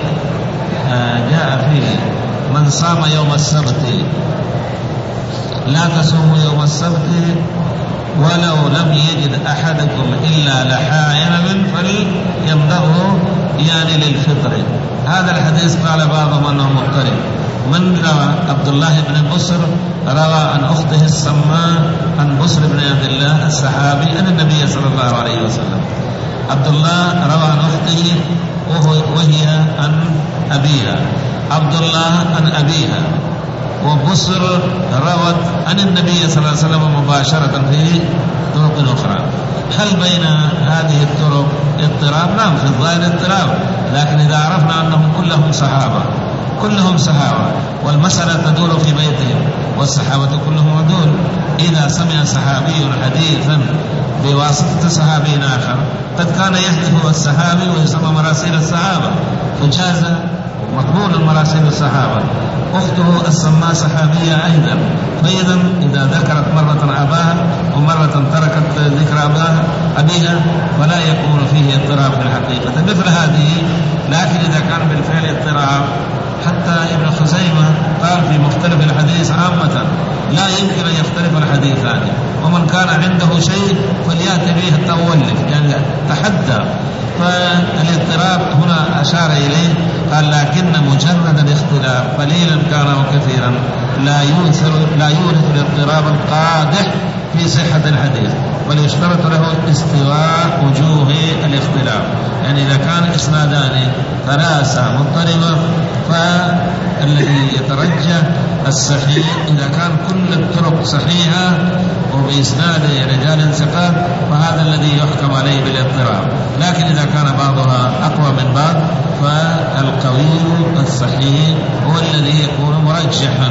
جاء فيه من صام يوم السبت لا تصوموا يوم السبت ولو لم يجد أحدكم إلا لحاء فليمضغه يعني للفطر. هذا الحديث قال بعضهم أنه مضطرب. من روى؟ عبد الله بن بصر روى عن أخته السماء عن بصر بن عبد الله الصحابي عن النبي صلى الله عليه وسلم. عبد الله روى عن أخته وهي عن أبيها، عبد الله عن أبيها، وبصر روت عن النبي صلى الله عليه وسلم مباشرة في طرق أخرى. هل بين هذه الطرق اضطراب؟ نعم، في الظاهر اضطراب، لكن إذا عرفنا أنهم كلهم صحابة كلهم صحابة والمسألة تدور في بيتهم والصحابة كلهم عدول، إذا سمع صحابي حديثا بواسطة صحابي آخر، قد كان يحدث الصحابي ويسمى مراسيل الصحابة، فجاز مقبول المراسيل الصحابة. أخته السماء صحابية أيضا، فإذا إذا ذكرت مرة أباها ومرة تركت ذكر أباها أبيها فلا يكون فيه اضطراب في الحقيقة مثل هذه. لكن إذا كان بالفعل اضطراب، حتى ابن خزيمة قال في مختلف الحديث عامة لا يمكن أن يختلف الحديثان، ومن كان عنده شيء فليأتي به التولف، يعني تحدى. فالاضطراب هنا أشار إليه، قال لكن مجرد الاختلاف قليلا كان وكثيرا لا يورث لا يورث الاضطراب القادح في صحة الحديث، بل يشترط له استواء وجوه الاختلاف. يعني إذا كان إسنادان ثلاثة مضطربة فالذي يترجح الصحيح إذا كان كل الطرق صحيحة وبإسناد رجال ثقات فهذا الذي يحكم عليه بالاضطراب. لكن إذا كان بعضها أقوى من بعض فالقوي الصحيح هو الذي يكون مرجحا.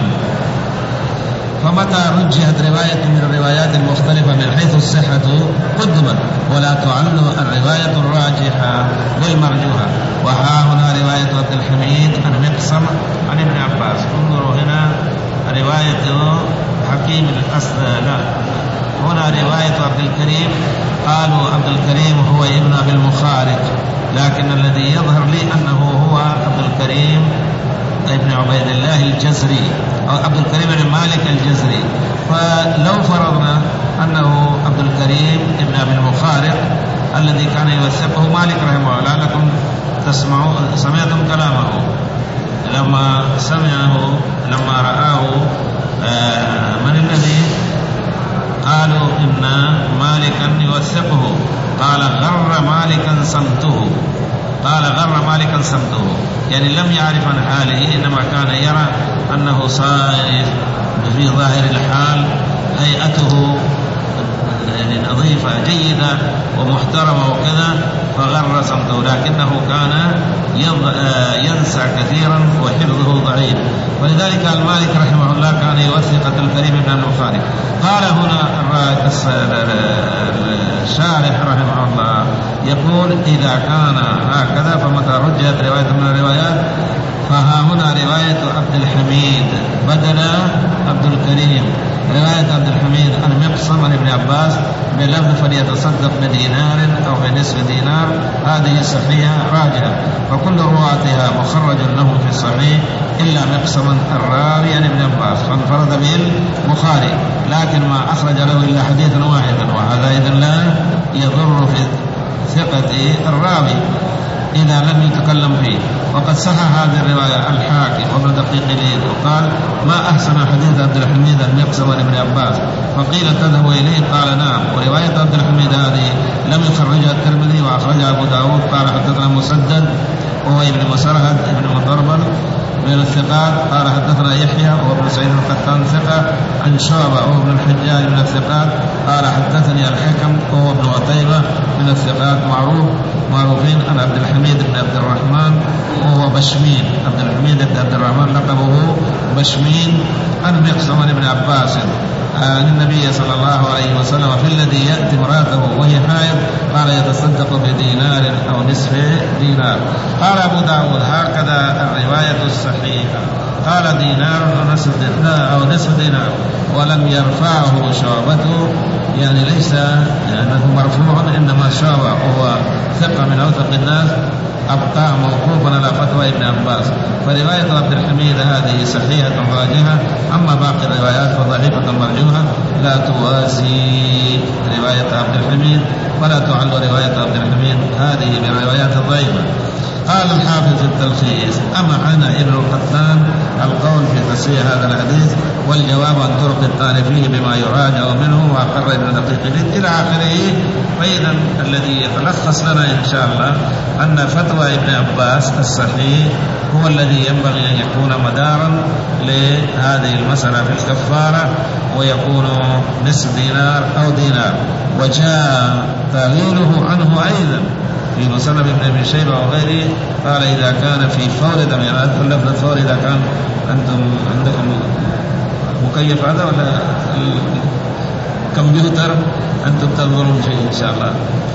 فمتى رجحت رواية من الروايات المختلفة من حيث الصحة قدمت، ولا تعل الرواية الراجحة للمرجوحة. وها هنا رواية عبد الحميد عن مقسم عن ابن عباس. انظروا هنا رواية حكيم الأصل، لا هنا رواية عبد الكريم، قالوا عبد الكريم هو ابن أبي المخارق، لكن الذي يظهر لي أنه هو عبد الكريم ابن عبيد الله الجزري أو عبد الكريم بن مالك الجزري. فلو فرضنا أنه عبد الكريم ابن أبي المخارق الذي كان يوثقه مالك رحمه الله، لعلكم تسمعوا سمعتم كلامه لما سمعه لما رآه آه من الذي قالوا إن مالكا يوثقه، قال غر مالكا صمته، قال غر مالكا صمته، يعني لم يعرف عن حاله، إنما كان يرى أنه صائف في ظاهر الحال، هيئته يعني نظيفة جيدة ومحترمة وكذا، فغر صمته، لكنه كان ينسى كثيرا وحفظه ضعيف. ولذلك المالك رحمه الله كان يوثق عبد الكريم بن المخارق. قال هنا الشارح رحمه الله يقول إذا كان هكذا فمتى رجحت رواية من الروايات فها هنا رواية عبد الحميد بدل عبد الكريم، رواية عبد الحميد عن مقسم عن ابن عباس بلفظ فليتصدق بدينار أو بنصف دينار، هذه صحيحة راجعة، وكل رواتها مخرج لهم في الصحيح إلا مقسما الراوي عن ابن عباس فانفرد به البخاري، لكن ما أخرج له إلا حديثا واحدا، وهذا إذن لا يضر في ثقة الراوي إذا لم يتكلم فيه. وقد صح هذه الرواية الحاكم وابن دقيق العيد وقال ما أحسن حديث عبد الحميد عن مقسم عن ابن عباس، فقيل تذهب إليه قال نعم. ورواية عبد الحميد هذه لم يخرجها الترمذي وأخرجها أبو داود. قال حدثنا مسدد وهو ابن مسرهد ابن مضربل من الثقات قال حدثنا يحيى وهو ابن سعيد القطان ثقة عن شعبة وهو ابن الحجاج من الثقات قال حدثني الحكم وهو ابن عتيبة من الثقات معروف معروفين عن عبد الحميد بن عبد الرحمن وهو بشمين، عبد الحميد بن عبد الرحمن لقبه بشمين عن مقسم بن عباس عن النبي صلى الله عليه وسلم في الذي يأتي امرأته وهي حائض قال يتصدق بدينار أو نصف دينار. قال أبو داود هكذا الرواية الصحيحة، قال دينار أو نصف دينار, أو نصف دينار ولم يرفعه شعبته، يعني ليس يعني مرفوع، إنما شعبة وهو ثقة من أوثق الناس أبقى موقوفا على فتوى ابن عباس. فرواية عبد الحميد هذه صحيحة راجحة، أما باقي الروايات فضعيفة مرجوحة لا توازي رواية عبد الحميد ولا تعل رواية عبد الحميد هذه من الروايات الضعيفة. قال الحافظ في التلخيص أما أنا ابن القطان القول في تصحيح هذا الحديث والجواب عن طرق الطعن فيه بما يراجع منه وأقر ابن دقيق إلى آخره. فإذا الذي يتلخص لنا إن شاء الله أن فتوى ابن عباس الصحيح هو الذي ينبغي أن يكون مدارا لهذه المسألة في الكفارة، ويكون نصف دينار أو دينار. وجاء تغييره عنه أيضا في مسند ابن أبي شيبة وغيره قال إذا كان في فور دم، يعني أدخل لفظ الفور إذا كان أنتم عندكم مكيف هذا ولا كمبيوتر أنتم تنظرون فيه إن شاء الله.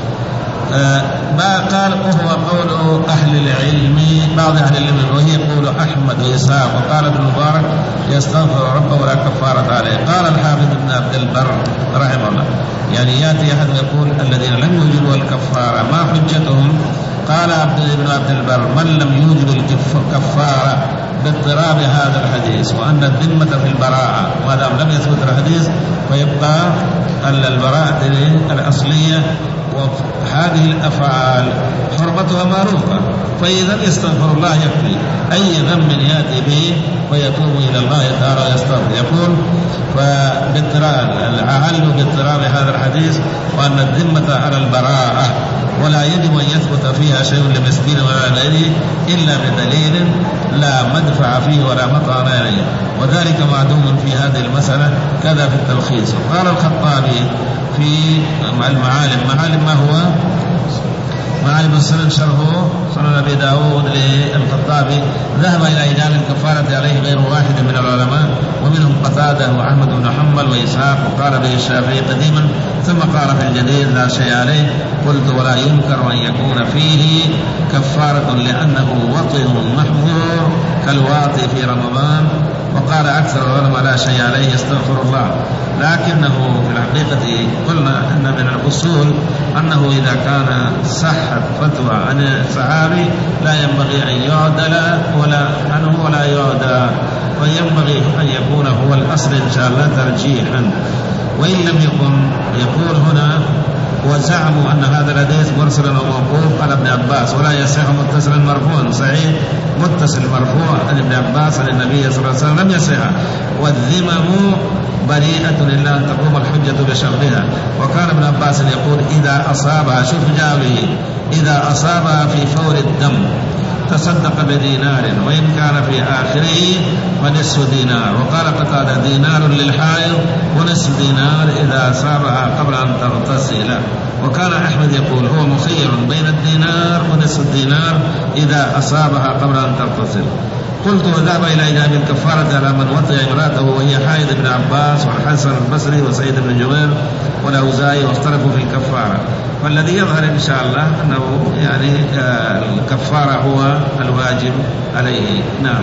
آه ما قال وهو قول أهل العلم، بعض أهل العلم، وهي قول أحمد وإسحاق. وقال ابن المبارك يستغفر ربه ولا كفارة عليه. قال الحافظ ابن عبد البر رحمه الله، يعني يأتي أحد يقول الذين لم يوجدوا الكفارة ما حجتهم؟ قال ابن عبد البر من لم يوجد الكفارة باضطراب هذا الحديث وأن الذمة في البراءة، ما دام لم يثبت الحديث فيبقى البراءة الأصلية، وهذه الأفعال حرمتها معروفة، فإذا يستغفر الله يكفي. أي ذنب يأتي به ويتوب إلى الله تعالى ويستغفر. يقول فباضطراب العهل باضطراب هذا الحديث وأن الذمة على البراءة ولا يجب أن يثبت فيها شيء لمسكين ولا غيره إلا بدليل لا مدفع فيه ولا مطعن عليه، وذلك معدوم في هذه المسألة كذا في التلخيص. قال الخطابي في المعالم، معالم ما هو؟ معالم السنن شرحه سنن أبي داود للخطابي. ذهب إلى إيجاب الكفارة عليه غير واحد من العلماء، ومنهم قتادة وأحمد بن حنبل وإسحاق، وقال به الشافعي قديما، ثم قال في الجديد لا شيء عليه. قلت ولا ينكر أن يكون فيه كفارة لأنه وطئ محظور كالواطئ في رمضان. وقال أكثر العلماء لا شيء عليه يستغفر الله، لكنه في الحقيقة قلنا أن من الأصول أنه إذا كان صحت فتوى عن الصحابي لا ينبغي أن يعدل ولا عنه ولا يعدى، وينبغي أن يكون هو الأصل إن شاء الله ترجيحا. وإن لم يكن يقول هنا وزعموا أن هذا الحديث مرسل وموقوف على ابن عباس ولا يصح متصلا مرفوعا. صحيح متصل مرفوع عن ابن عباس عن النبي صلى الله عليه وسلم لم يصح، والذمم بريئة إلا أن تقوم الحجة بشرطها. وكان ابن عباس يقول إذا أصابها، شوف جابه، إذا أصابها في فور الدم تصدق بدينار وإن كان في آخره فنصف دينار. وقال قتادة دينار للحائض ونصف دينار إذا أصابها قبل أن تغتسل. وكان أحمد يقول هو مخير بين الدينار ونصف الدينار إذا أصابها قبل أن تغتسل. قلت وذهب إلى إيجاب الكفارة على من وطئ امرأته وهي حائض ابن عباس والحسن البصري وسعيد بن جبير والأوزاعي، واختلفوا في الكفارة. والذي يظهر إن شاء الله أنه يعني الكفارة هو الواجب عليه. نعم.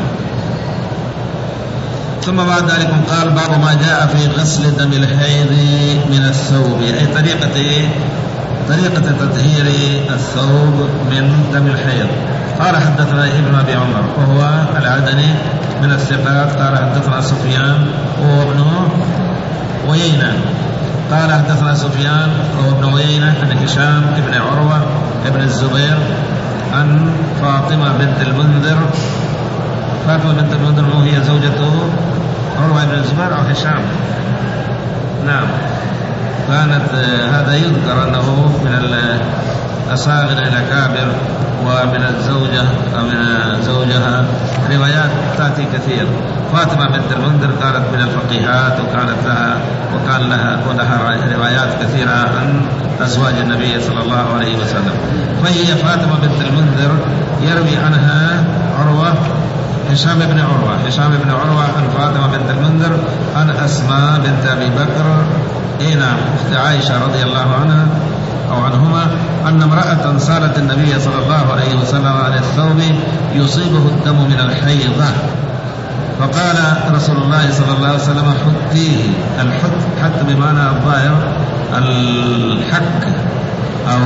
ثم بعد ذلك قال باب ما جاء في غسل دم الحيض من الثوب، أي طريقة طريقة تطهير الثوب من دم الحيض. قال حدثنا ابن أبي عمر وهو العدني من الثقات، قال حدثنا سفيان وهو ابن عيينة، قال حدثنا سفيان وهو ابن عيينة عن هشام ابن عروة ابن الزبير عن فاطمة بنت المنذر. فاطمة بنت المنذر وهي زوجته عروة بن الزبير أو هشام؟ نعم. كانت هذا يذكر أنه من الأصاغر إلى كابر، ومن الزوجة أو من زوجها روايات تأتي كثير. فاطمة بنت المنذر كانت من الفقيهات، وكانت لها وكان لها ولها روايات كثيرة عن أزواج النبي صلى الله عليه وسلم. فهي فاطمة بنت المنذر يروي عنها عروة هشام بن عروة هشام بن عروة عن فاطمة بنت المنذر عن أسماء بنت أبي بكر إيه نعم أخت عائشة رضي الله عنها أو عنهما أن امرأة سألت النبي صلى الله عليه وسلم عن الثوب يصيبه الدم من الحيضة، فقال رسول الله صلى الله عليه وسلم حطيه. الحط حط بمعنى الظاهر الحك أو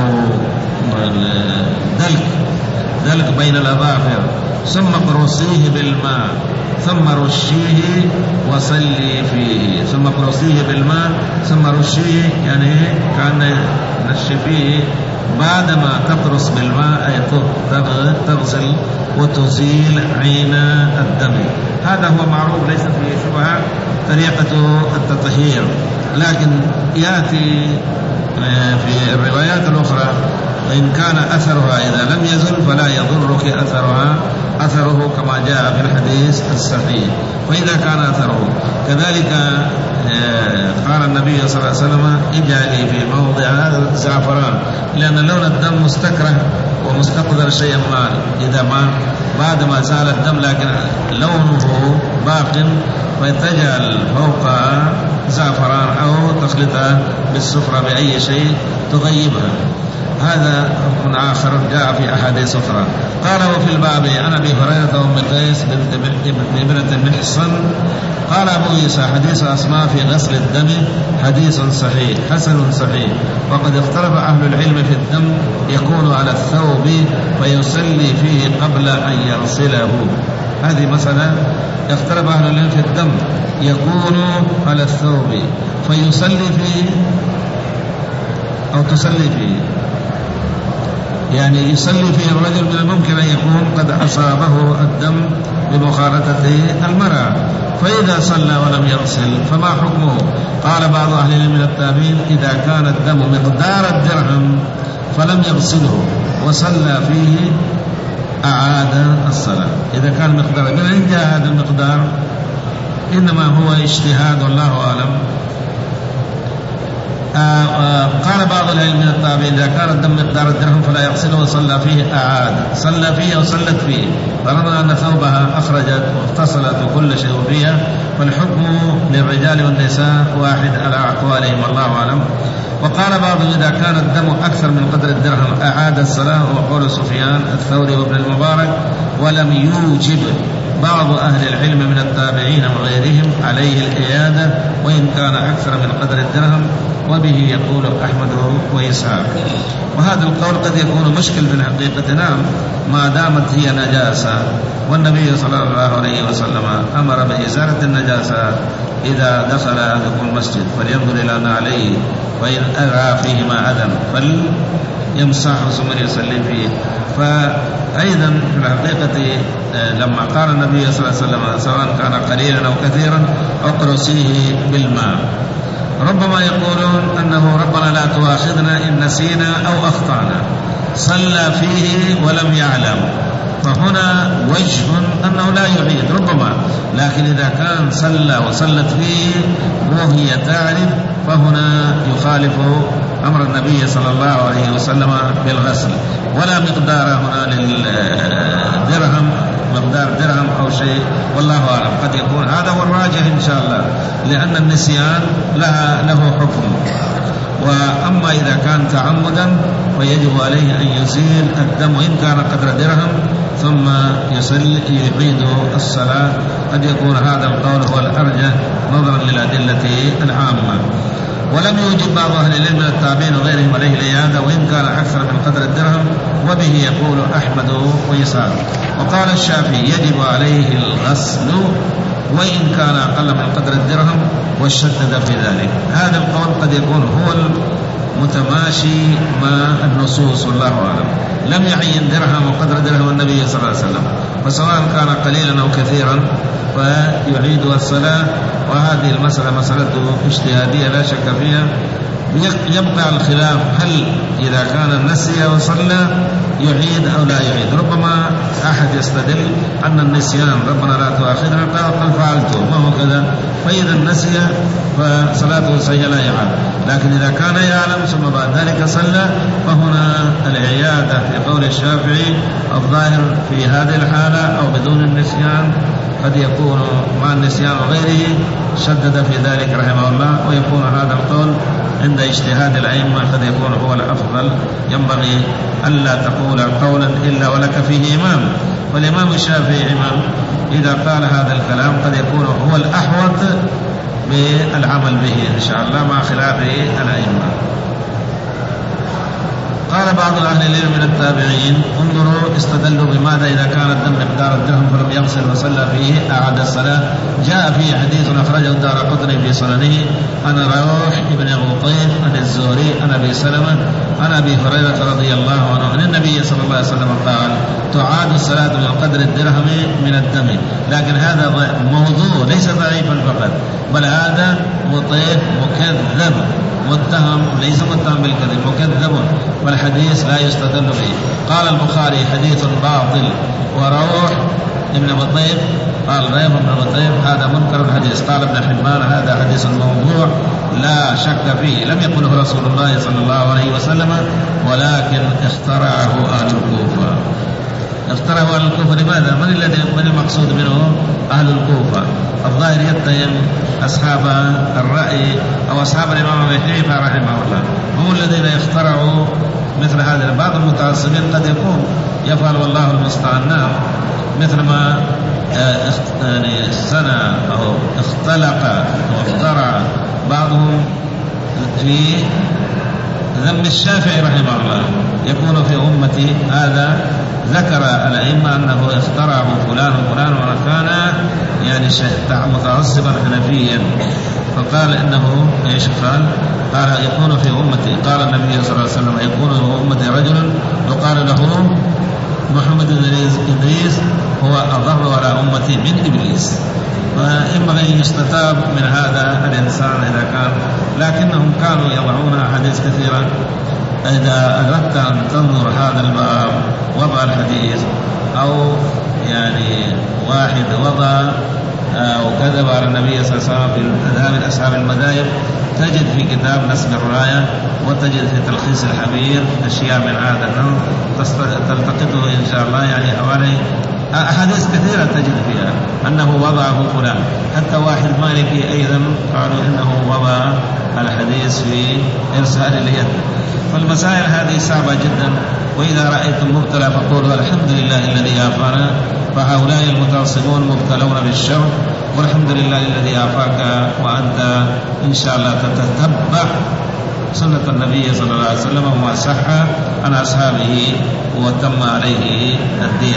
دلك دلك بين الأظافر، ثم قرصيه بالماء ثم رشيه وصلي فيه. ثم قرصيه بالماء ثم رشيه يعني كان نشفيه بعدما تقرص بالماء أي تغسل وتزيل عين الدم. هذا هو معروف ليس فيه شبهة طريقة التطهير. لكن يأتي في الروايات الأخرى إن كان أثرها إذا لم يزل فلا يضرك أثرها أثره كما جاء في الحديث الصحيح. فإذا كان أثره كذلك قال النبي صلى الله عليه وسلم اجعلي في موضع هذا زعفران، لأن لون الدم مستكره ومستقذر شيئا ما، إذا ما بعد ما زال الدم لكن لونه باق، فتجعل فوق زعفران أو تخلطها بالسفرة بأي شيء تغيبها. هذا حكم آخر جاء في أحاديث أخرى. قال وفي الباب عن أبي هريرة وأم قيس بنت ابنة محصن قال أبو عيسى حديث أسماء في غسل الدم حديث صحيح حسن صحيح. وقد اختلف أهل العلم في الدم يكون على الثوب فيصلي فيه قبل أن يغسله. هذه مسألة اختلف أهل العلم في الدم يكون على الثوب فيصلي فيه أو تصلي فيه، يعني يصلي فيه الرجل من الممكن أن يكون قد أصابه الدم بمخالطة المرأة، فإذا صلى ولم يغسل فما حكمه؟ قال بعض أهل العلم من التابعين إذا كان الدم مقدار الدرهم فلم يغسله وصلى فيه أعاد الصلاة. إذا كان مقدار، من أين جاء هذا المقدار؟ إنما هو اجتهاد والله أعلم. آآ آآ قال بعض العلم من التابعين إذا كان الدم مقدار الدرهم فلا يغسله وصلى فيه أعاد، صلى فيه وصلت فيه، طالما أن ثوبها أخرجت واغتسلت وكل شيء فيها، فالحكم للرجال والنساء واحد على أقوالهم والله أعلم. وقال بعضهم إذا كان الدم أكثر من قدر الدرهم أعاد الصلاة، وقول سفيان الثوري وابن المبارك، ولم يوجب بعض أهل العلم من التابعين وغيرهم عليه الإعادة وإن كان أكثر من قدر الدرهم، وبه يقول أحمد وإسحاق. وهذا القول قد يكون مشكل في الحقيقة، نعم، ما دامت هي نجاسة، والنبي صلى الله عليه وسلم أمر بإزالة النجاسة إذا دخل أحدكم المسجد فلينظر إلى نعليه وإن أرى فيهما أذى فليمسحه ثم يصلي فيه. فأيضا في الحقيقة لما قال النبي صلى الله عليه وسلم سواء كان قليلا أو كثيرا اقرصيه بالماء، ربما يقولون أنه ربنا لا تؤاخذنا إن نسينا أو أخطأنا، صلى فيه ولم يعلم، فهنا وجه أنه لا يعيد ربما، لكن إذا كان صلى وصلت فيه وهي تعرف فهنا يخالف أمر النبي صلى الله عليه وسلم بالغسل. ولا مقدار هنا للدرهم، مقدار درهم أو شيء، والله أعلم، قد يكون هذا هو الراجح إن شاء الله، لأن النسيان لها له حكم. وأما إذا كان تعمدا فيجب عليه أن يزيل الدم وإن كان قدر درهم ثم يصلي يعيد الصلاة. قد يكون هذا القول هو الأرجح نظرا للأدلة العامة. ولم يوجب بعض أهل العلم من التابعين وغيرهم عليه الإعادة وإن كان أكثر من قدر الدرهم، وبه يقول أحمد وإسحاق. وقال الشافعي يجب عليه الغسل وإن كان أقل من قدر الدرهم، وشدد في ذلك. هذا القول قد يكون هو المتماشي مع النصوص والله أعلم. لم يعين درهم وقدر درهم النبي صلى الله عليه وسلم، فسواء كان قليلا أو كثيرا فيعيد الصلاة. وهذه المسألة مسألة اجتهادية لا شك فيها. يبقى الخلاف هل إذا كان نسي وصلى يعيد أو لا يعيد. ربما أحد يستدل أن النسيان ربنا لا تؤاخذنا قال فعلته ما هو كذا، فإذا نسي فصلاته صحيحة لا يعاد. لكن إذا كان يعلم ثم بعد ذلك صلى فهنا العيادة في قول الشافعي الظاهر في هذه الحالة أو بدون النسيان. قد يكون مع النسيان وغيره، شدد في ذلك رحمه الله. ويكون هذا القول عند اجتهاد الأئمة قد يكون هو الأفضل. ينبغي ألا تقول قولا إلا ولك فيه إمام، والإمام الشافعي إمام، إذا قال هذا الكلام قد يكون هو الأحوط بالعمل به إن شاء الله مع خلاف الأئمة. قال بعض أهل العلم من التابعين انظروا استدلوا بماذا إذا كان الدم مقدار الدرهم فلم يغسل وصلى فيه أعاد الصلاة. جاء فيه حديث أخرجه الدارقطني في سننه عن روح بن غطيف عن الزهري عن أبي سلمة عن أبي هريرة رضي الله عنه أن النبي صلى الله عليه وسلم قال تعاد الصلاة من قدر الدرهم من الدم. لكن هذا موضوع ليس ضعيفا فقط، بل هذا مطيف مكذب متهم، ليس متهم بالكذب، مكذب، والحديث لا يستدل به. قال البخاري حديث باطل. وروح ابن بطيف قال ريح ابن بطيف هذا منكر الحديث. قال ابن حبان هذا حديث موضوع لا شك فيه، لم يقله رسول الله صلى الله عليه وسلم، ولكن اخترعه أهل الكوفة. اخترعه أهل الكوفة لماذا؟ من الذي من المقصود منه؟ أهل الكوفة. الظاهر يتهم أصحاب الرأي أو أصحاب الإمام أبي حنيفة رحمه الله، هم الذين يخترعوا مثل هذا. بعض المتعصبين قد يكون يفعل والله المستعان، نعم، مثل ما يعني سنة أو اختلق واخترع بعضهم في ذم الشافعي رحمه الله، يكون في أمتي هذا ذكر الأئمة أنه اخترعه فلان وفلان وكان يعني متعصبا حنفيا، فقال إنه إيش قال؟ قال يكون في أمتي، قال النبي صلى الله عليه وسلم يكون في أمتي رجل يقال له محمد بن إدريس هو أضر على أمتي من إبليس. فينبغي أن يستتاب من هذا الإنسان إذا كان، لكنهم كانوا يضعون أحاديث كثيرة. إذا أردت أن تنظر هذا الباب وضع الحديث أو يعني واحد وضع أو كذب على النبي صلى الله عليه وسلم في مذاهب أصحاب المذاهب، تجد في كتاب نسب الراية وتجد في تلخيص الحبير أشياء من هذا النوع تلتقطه إن شاء الله، يعني حوالي أحاديث كثيرة تجد فيها أنه وضعه فلان. حتى واحد مالكي أيضا قالوا إنه وضع الحديث في إرسال اليد. فالمسائل هذه صعبة جدا، وإذا رأيتم مبتلى فقولوا الحمد لله الذي عافانا، فهؤلاء المتعصبون مبتلون بالشر، والحمد لله الذي عافاك وأنت إن شاء الله تتتبع سنة النبي صلى الله عليه وسلم وما صح عن أصحابه وتم عليه الدين.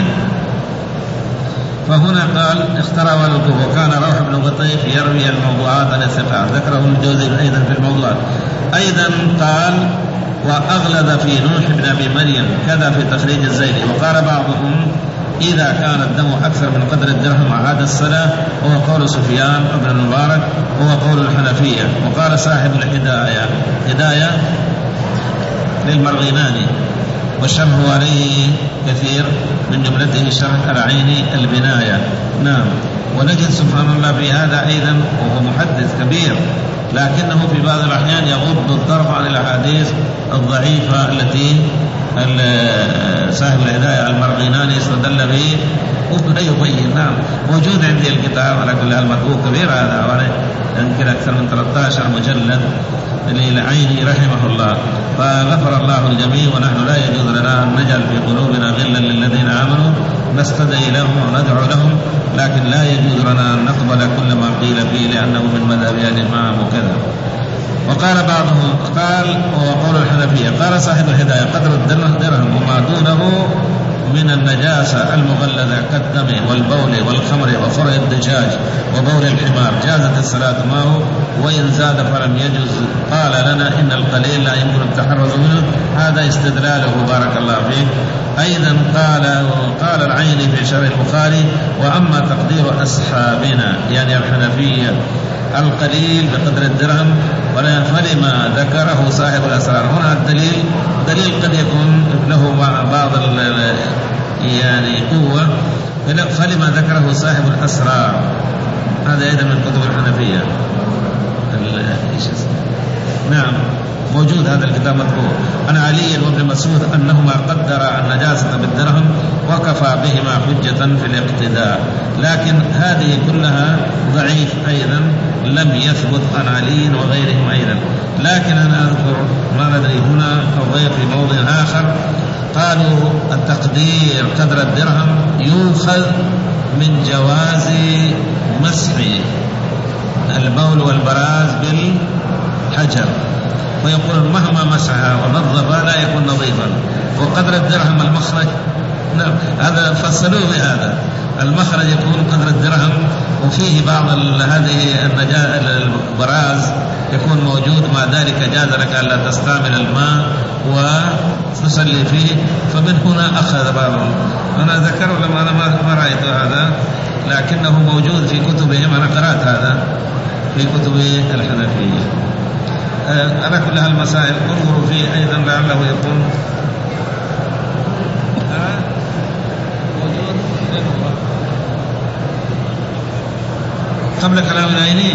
فهنا قال اخترع الكوفة، وكان روح بن بطيف يروي الموضوعات عن الثقات، ذكره ابن الجوزي أيضا في الموضوعات. أيضا قال وأغلظ في نوح بن أبي مريم كذا في تخريج الزيدي. وقال بعضهم إذا كان الدم أكثر من قدر الدرهم عاد الصلاة، وهو قول سفيان بن المبارك وهو قول الحنفية. وقال صاحب الهداية هداية للمرغيناني وشرحه عليه كثير، من جملته شرح العيني البناية. نعم. ونجد سبحان الله في هذا أيضا، وهو محدث كبير، لكنه في بعض الأحيان يغض الطرف عن الأحاديث الضعيفة التي صاحب الهداية المرغيناني استدل به ولا يبين. نعم، موجود عندي الكتاب على كل حال، مطبوع كبير هذا، يمكن أكثر من ثلاثة عشر مجلد للعيني رحمه الله. فغفر الله الجميع، ونحن لا يجوز لنا أن نجعل في قلوبنا غلا للذين آمنوا، نستدعي لهم وندعو لهم، لكن لا يجوز لنا أن نقبل كل ما قيل فيه لأنه من مذهب الإمام وكذا. وقال بعضهم قال وقول الحنفية قال صاحب الهداية قدر الدرهم وما دونه من النجاسة المغلظة كالدم والبول والخمر وفرع الدجاج وبول الحمار جازت الصلاة معه، وإن زاد فلم يجوز. قال لنا إن القليل لا يمكن التحرز منه، هذا استدلاله بارك الله فيه. أيضا قال قال العيني في شرح البخاري وأما تقدير أصحابنا يعني الحنفية القليل بقدر الدرهم ولا فلما ذكره صاحب الأسرار. هنا الدليل دليل قد يكون له بعض يعني قوة، فلما ذكره صاحب الأسرار هذا أيضا من كتب الحنفية. نعم موجود هذا الكتاب مطبوع. عن علي وابن مسعود أنهما قدر النجاسة بالدرهم وكفى بهما حجة في الاقتداء، لكن هذه كلها ضعيف أيضا لم يثبت عن علي وغيرهم أيضا. لكن أنا أذكر ما ندري هنا أو غير في موضع آخر قالوا التقدير قدر الدرهم يؤخذ من جواز مسح البول والبراز بالحجر، ويقول مهما مسحها ونظفها لا يكون نظيفا، وقدر الدرهم المخرج. نعم هذا فصلوا بهذا. المخرج يكون قدر الدرهم، وفيه بعض هذه البراز يكون موجود، مع ذلك جاز لك ألا تستعمل الماء وتصلي فيه، فمن هنا أخذ بعضهم. أنا ذكر لما أنا ما رأيت هذا، لكنه موجود في كتبهم، أنا قرأت هذا في كتب الحنفية. على كل هالمسائل انظروا فيه أيضا لعله يكون موجود قبل كلام العيني.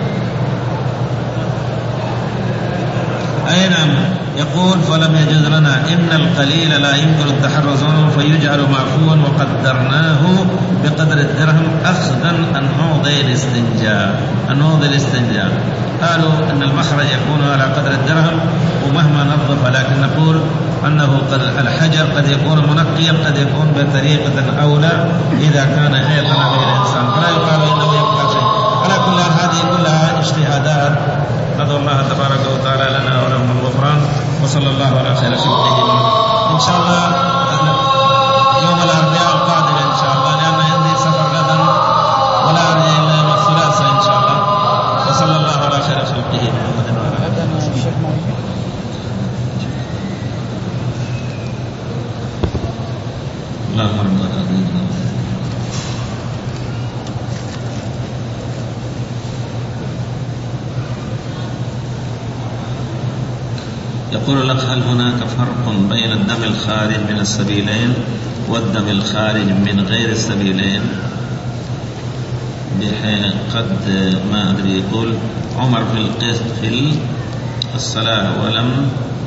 أي نعم. يقول فلم يجوز لنا إن القليل لا يمكن التحرز منه فيجعل معفوا وقدرناه بقدر الدرهم أخذا عن موضع الاستنجاء. عن موضع الاستنجاء قالوا أن المخرج يكون على قدر الدرهم ومهما نظف، لكن نقول أنه الحجر قد يكون منقيا، قد يكون بطريقة أولى إذا كان أيقن به الإنسان، فلا يقال إنه يبقى شيء. على كل هذه كلها اجتهادات، ندعو الله تبارك وتعالى لنا ولهم الغفران، وصلى الله على خير خلقه. إن شاء الله يوم الأربعاء القادم إن شاء الله، لأن عندي سفر غدا ولا أرجع إلا يوم الثلاثاء إن شاء الله. وصلى الله على خير خلقه محمد وعلى آله وصحبه. اللهم رب العالمين. يقول لك هل هناك فرق بين الدم الخارج من السبيلين والدم الخارج من غير السبيلين؟ بحيث قد ما أدري. يقول عمر في القسط في الصلاة ولم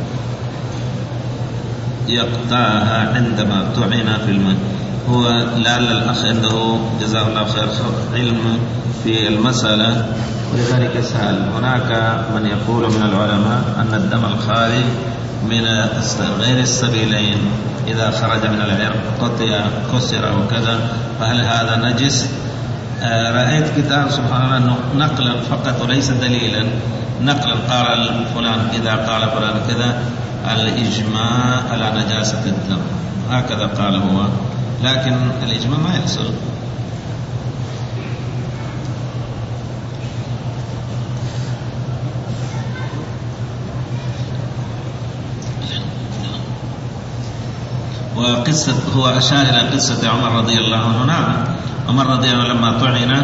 يقطعها عندما طعن في الماء. هو لعل الأخ عنده جزاه الله خير علم في المسألة، ولذلك سأل. هناك من يقول من العلماء أن الدم الخارج من غير السبيلين إذا خرج من العرق قطع كسر وكذا فهل هذا نجس؟ آه رأيت كتاب سبحان الله نقلا فقط وليس دليلا، نقلا قال فلان إذا قال فلان كذا الإجماع على نجاسة الدم، هكذا قال هو، لكن الإجماع ما يحصل. وقصة هو أشار إلى قصة عمر رضي الله عنه. نعم، عمر رضي الله عنه لما طعن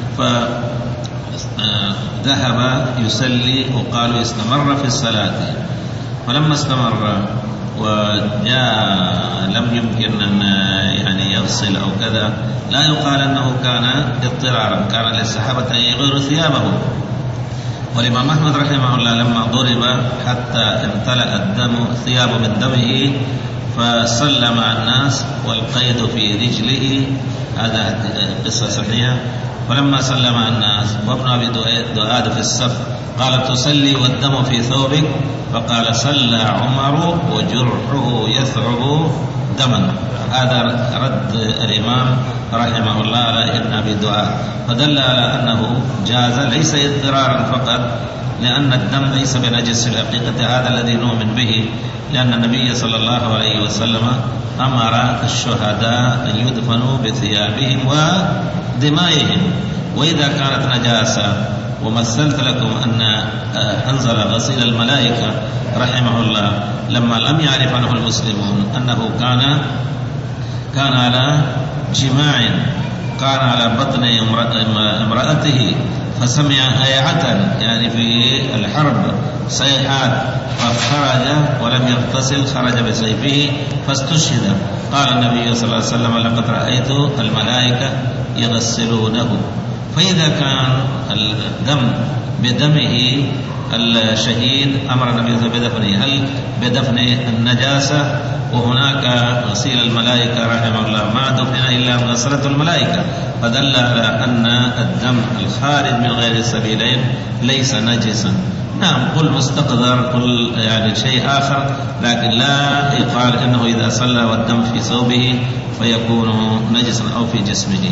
فذهب يسلي وقالوا استمر في الصلاة، فلما استمر وجاء لم يمكن أن يعني يغسل أو كذا، لا يقال أنه كان اضطرارا، كان للصحابة أن يغيروا ثيابه. والإمام أحمد رحمه الله لما ضرب حتى امتلأ الدم ثيابه من دمه فصلى مع الناس والقيد في رجله، هذا قصة صحيحة. فلما صلى مع الناس وابن أبي دؤاد في الصف قال تصلي والدم في ثوبك، فقال صلى عمر وجرحه يثعب دما. هذا رد الإمام رحمه الله على ابن أبي دؤاد، فدل على أنه جاز ليس اضطرارا فقط، لأن الدم ليس بنجس في الحقيقة، هذا الذي نؤمن به، لأن النبي صلى الله عليه وسلم أمر الشهداء أن يدفنوا بثيابهم ودمائهم. وإذا كانت نجاسة، ومثلت لكم أن أنزل غسيل الملائكة رحمه الله لما لم يعرف عنه المسلمون أنه كان كان على جماع، كان على بطن امرأته، فسمع هيعة يعني في الحرب صيحات، فخرج ولم يغتسل، خرج بسيفه فاستشهد. قال النبي صلى الله عليه وسلم لقد رأيت الملائكة يغسلونه. فإذا كان الدم بدمه الشهيد أمر النبي صلى الله عليه وسلم بدفنه، هل بدفن النجاسة؟ وهناك غسيل الملائكة رحمه الله ما دفن إلا غسلة الملائكة، فدل على أن الدم الخارج من غير السبيلين ليس نجسا. نعم، قل مستقذر، قل يعني شيء آخر، لكن لا يقال إنه إذا صلى والدم في ثوبه فيكون نجسا أو في جسمه.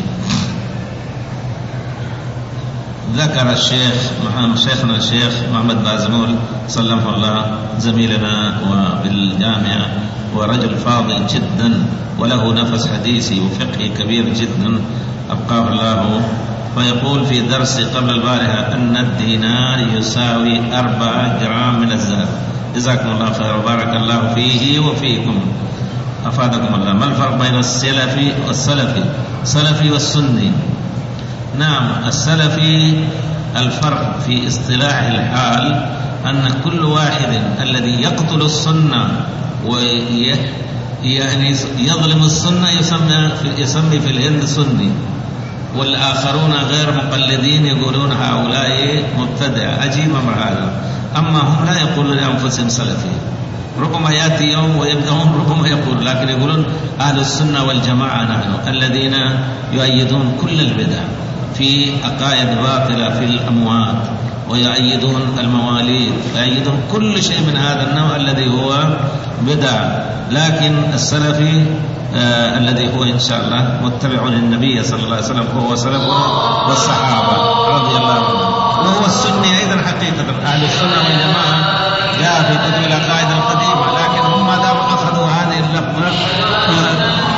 ذكر الشيخ محمد شيخنا الشيخ محمد بازمول صلى الله عليه وسلم زميلنا وبالجامعة ورجل فاضل جدا وله نفس حديثي وفقهي كبير جدا أبقاه الله. فيقول في درس قبل البارحة أن الدينار يساوي أربعة جرام من الذهب. جزاكم الله خير وبارك الله فيه وفيكم، أفادكم الله. ما الفرق بين السلفي والسلفي السلفي والسني؟ نعم، السلفي الفرق في اصطلاح الحال أن كل واحد الذي يقتل السنة ويعني يظلم السنة يسمى في, يسمي في الهند سني، والآخرون غير مقلدين يقولون هؤلاء مبتدع. عجيب أمر هذا. أما هم لا يقولون لأنفسهم سلفي، ربما يأتي يوم ويبدأون ربما يقول، لكن يقولون أهل السنة والجماعة نحن الذين يؤيدون كل البدع في عقائد باطلة في الأموات، ويؤيدون المواليد، ويؤيدون كل شيء من هذا النوع الذي هو بدع. لكن السلفي آه الذي هو إن شاء الله متبع للنبي صلى الله عليه وسلم هو سلفنا والصحابة رضي الله عنهم. وهو السني أيضا حقيقة. أهل السنة والجماعة جاء في كتب العقائد القديمة، لكن هم ما دام أخذوا هذه اللفظة